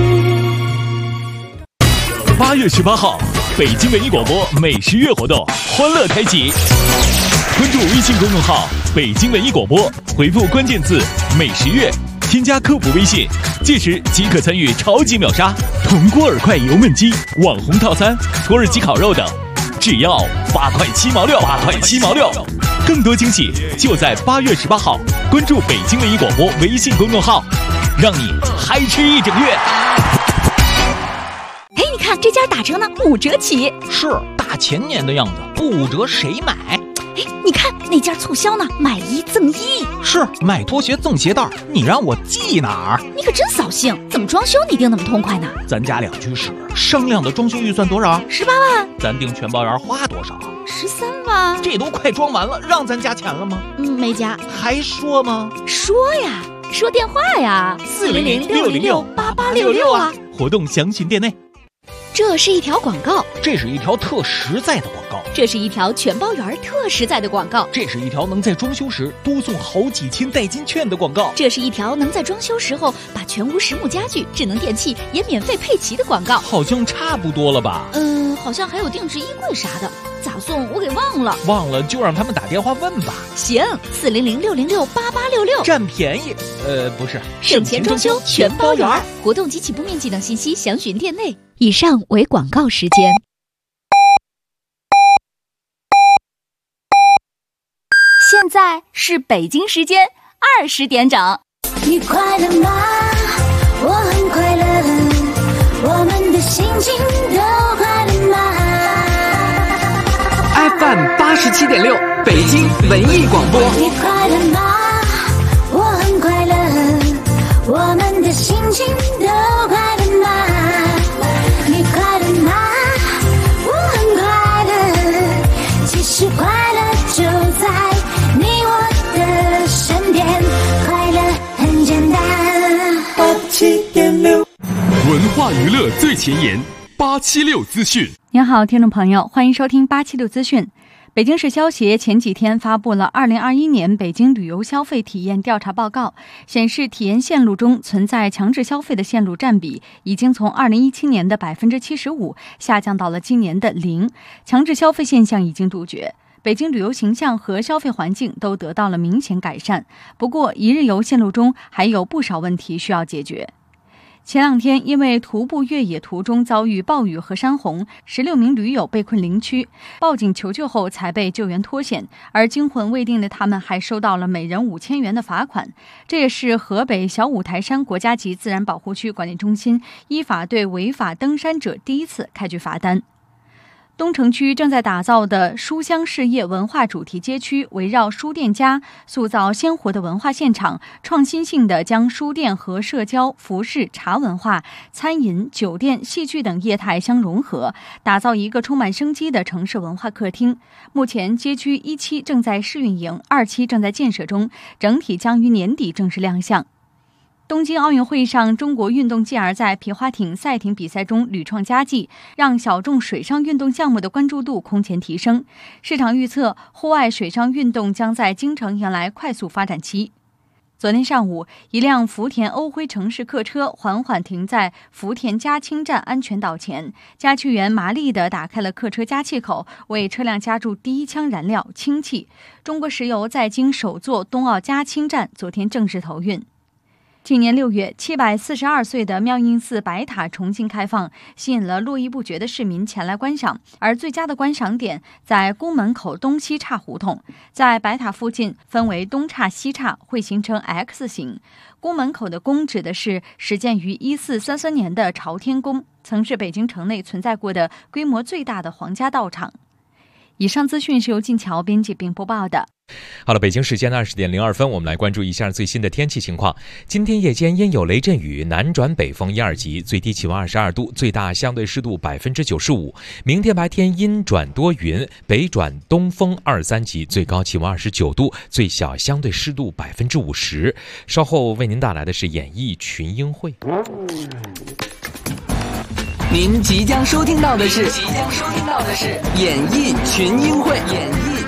8月18号，北京文艺广播美食月活动欢乐开启，关注微信公众号北京文艺广播，回复关键字美食月，添加客服微信，届时即可参与超级秒杀铜锅饵块油焖鸡、网红套餐、土耳其烤肉等。 只要8块7毛6，8块7毛6。更多惊喜就在8月18号，关注北京文艺广播微信公众号，让你嗨吃1整月。 哎，你看这家打折呢，5折起。 是大前年的样子，不5折谁买？ 哎，你看那家促销呢，买1赠1。 是买拖鞋赠鞋带，你让我记哪儿？ 你可真扫兴，怎么装修你定那么痛快呢？ 咱家两居室，商量的装修预算多少 ？18万。 咱订全包园花多少 ？13万。 这都快装完了，让咱加钱了吗？ 没加。 还说吗？ 说呀，说电话呀，400-606-8866啊。 活动详询店内。 这是一条广告， 这是一条特实在的广告， 这是一条全包园特实在的广告， 这是一条能在装修时多送好几千代金券的广告， 这是一条能在装修时候把全屋实木家具、智能电器也免费配齐的广告。 好像差不多了吧？ 好像还有定制衣柜啥的，咋送我给忘了。 忘了就让他们打电话问吧。 行，400-606-8866， 占便宜。不是， 省钱装修全包园。活动及起步面积等信息详询店内。以上为广告时间。 现在是北京时间20点整。 你快乐吗？我很快乐，我们的心情都快乐吗 ？FM 87.6，北京文艺广播。 你快乐吗？我很快乐，我们的心情都快乐吗？你快乐吗？我很快乐，其实快乐就在你我的身边，快乐很简单。87.6， 文化娱乐最前沿，876资讯。 您好，听众朋友，欢迎收听876资讯。北京市消协前几天发布了2021年北京旅游消费体验调查报告，显示体验线路中存在强制消费的线路占比已经从2017年的75%下降到了今年的0%，强制消费现象已经杜绝。北京旅游形象和消费环境都得到了明显改善，不过一日游线路中还有不少问题需要解决。前两天，因为徒步越野途中遭遇暴雨和山洪，16名驴友被困林区，报警求救后才被救援脱险，而惊魂未定的他们还收到了每人5000元的罚款。这也是河北小五台山国家级自然保护区管理中心依法对违法登山者第一次开具罚单。东城区正在打造的书香事业文化主题街区，围绕书店家塑造鲜活的文化现场，创新性地将书店和社交、服饰、茶文化、餐饮、酒店、戏剧等业态相融合，打造一个充满生机的城市文化客厅。目前街区1期正在试运营，2期正在建设中，整体将于年底正式亮相。东京奥运会上，中国运动健儿在皮划艇赛艇比赛中屡创佳绩，让小众水上运动项目的关注度空前提升。市场预测，户外水上运动将在京城迎来快速发展期。昨天上午，一辆福田欧辉城市客车缓缓停在福田加氢站安全岛前，加气员麻利地打开了客车加气口，为车辆加注第一枪燃料氢气。中国石油在京首座冬奥加氢站昨天正式投运。今年6月，742岁的妙应寺白塔重新开放，吸引了络绎不绝的市民前来观赏。而最佳的观赏点在宫门口东西岔胡同，在白塔附近分为东岔西岔，会形成 X 形。宫门口的宫指的是始建于1433年的朝天宫，曾是北京城内存在过的规模最大的皇家道场。以上资讯是由静桥编辑并播报的。 好了，北京时间20点02分，我们来关注一下最新的天气情况。今天夜间阴有雷阵雨，南转北风1、2级，最低气温22度，最大相对湿度95%。明天白天阴转多云，北转东风2、3级，最高气温29度，最小相对湿度50%。稍后为您带来的是演艺群英会。 您即将收听到的是演艺群英会。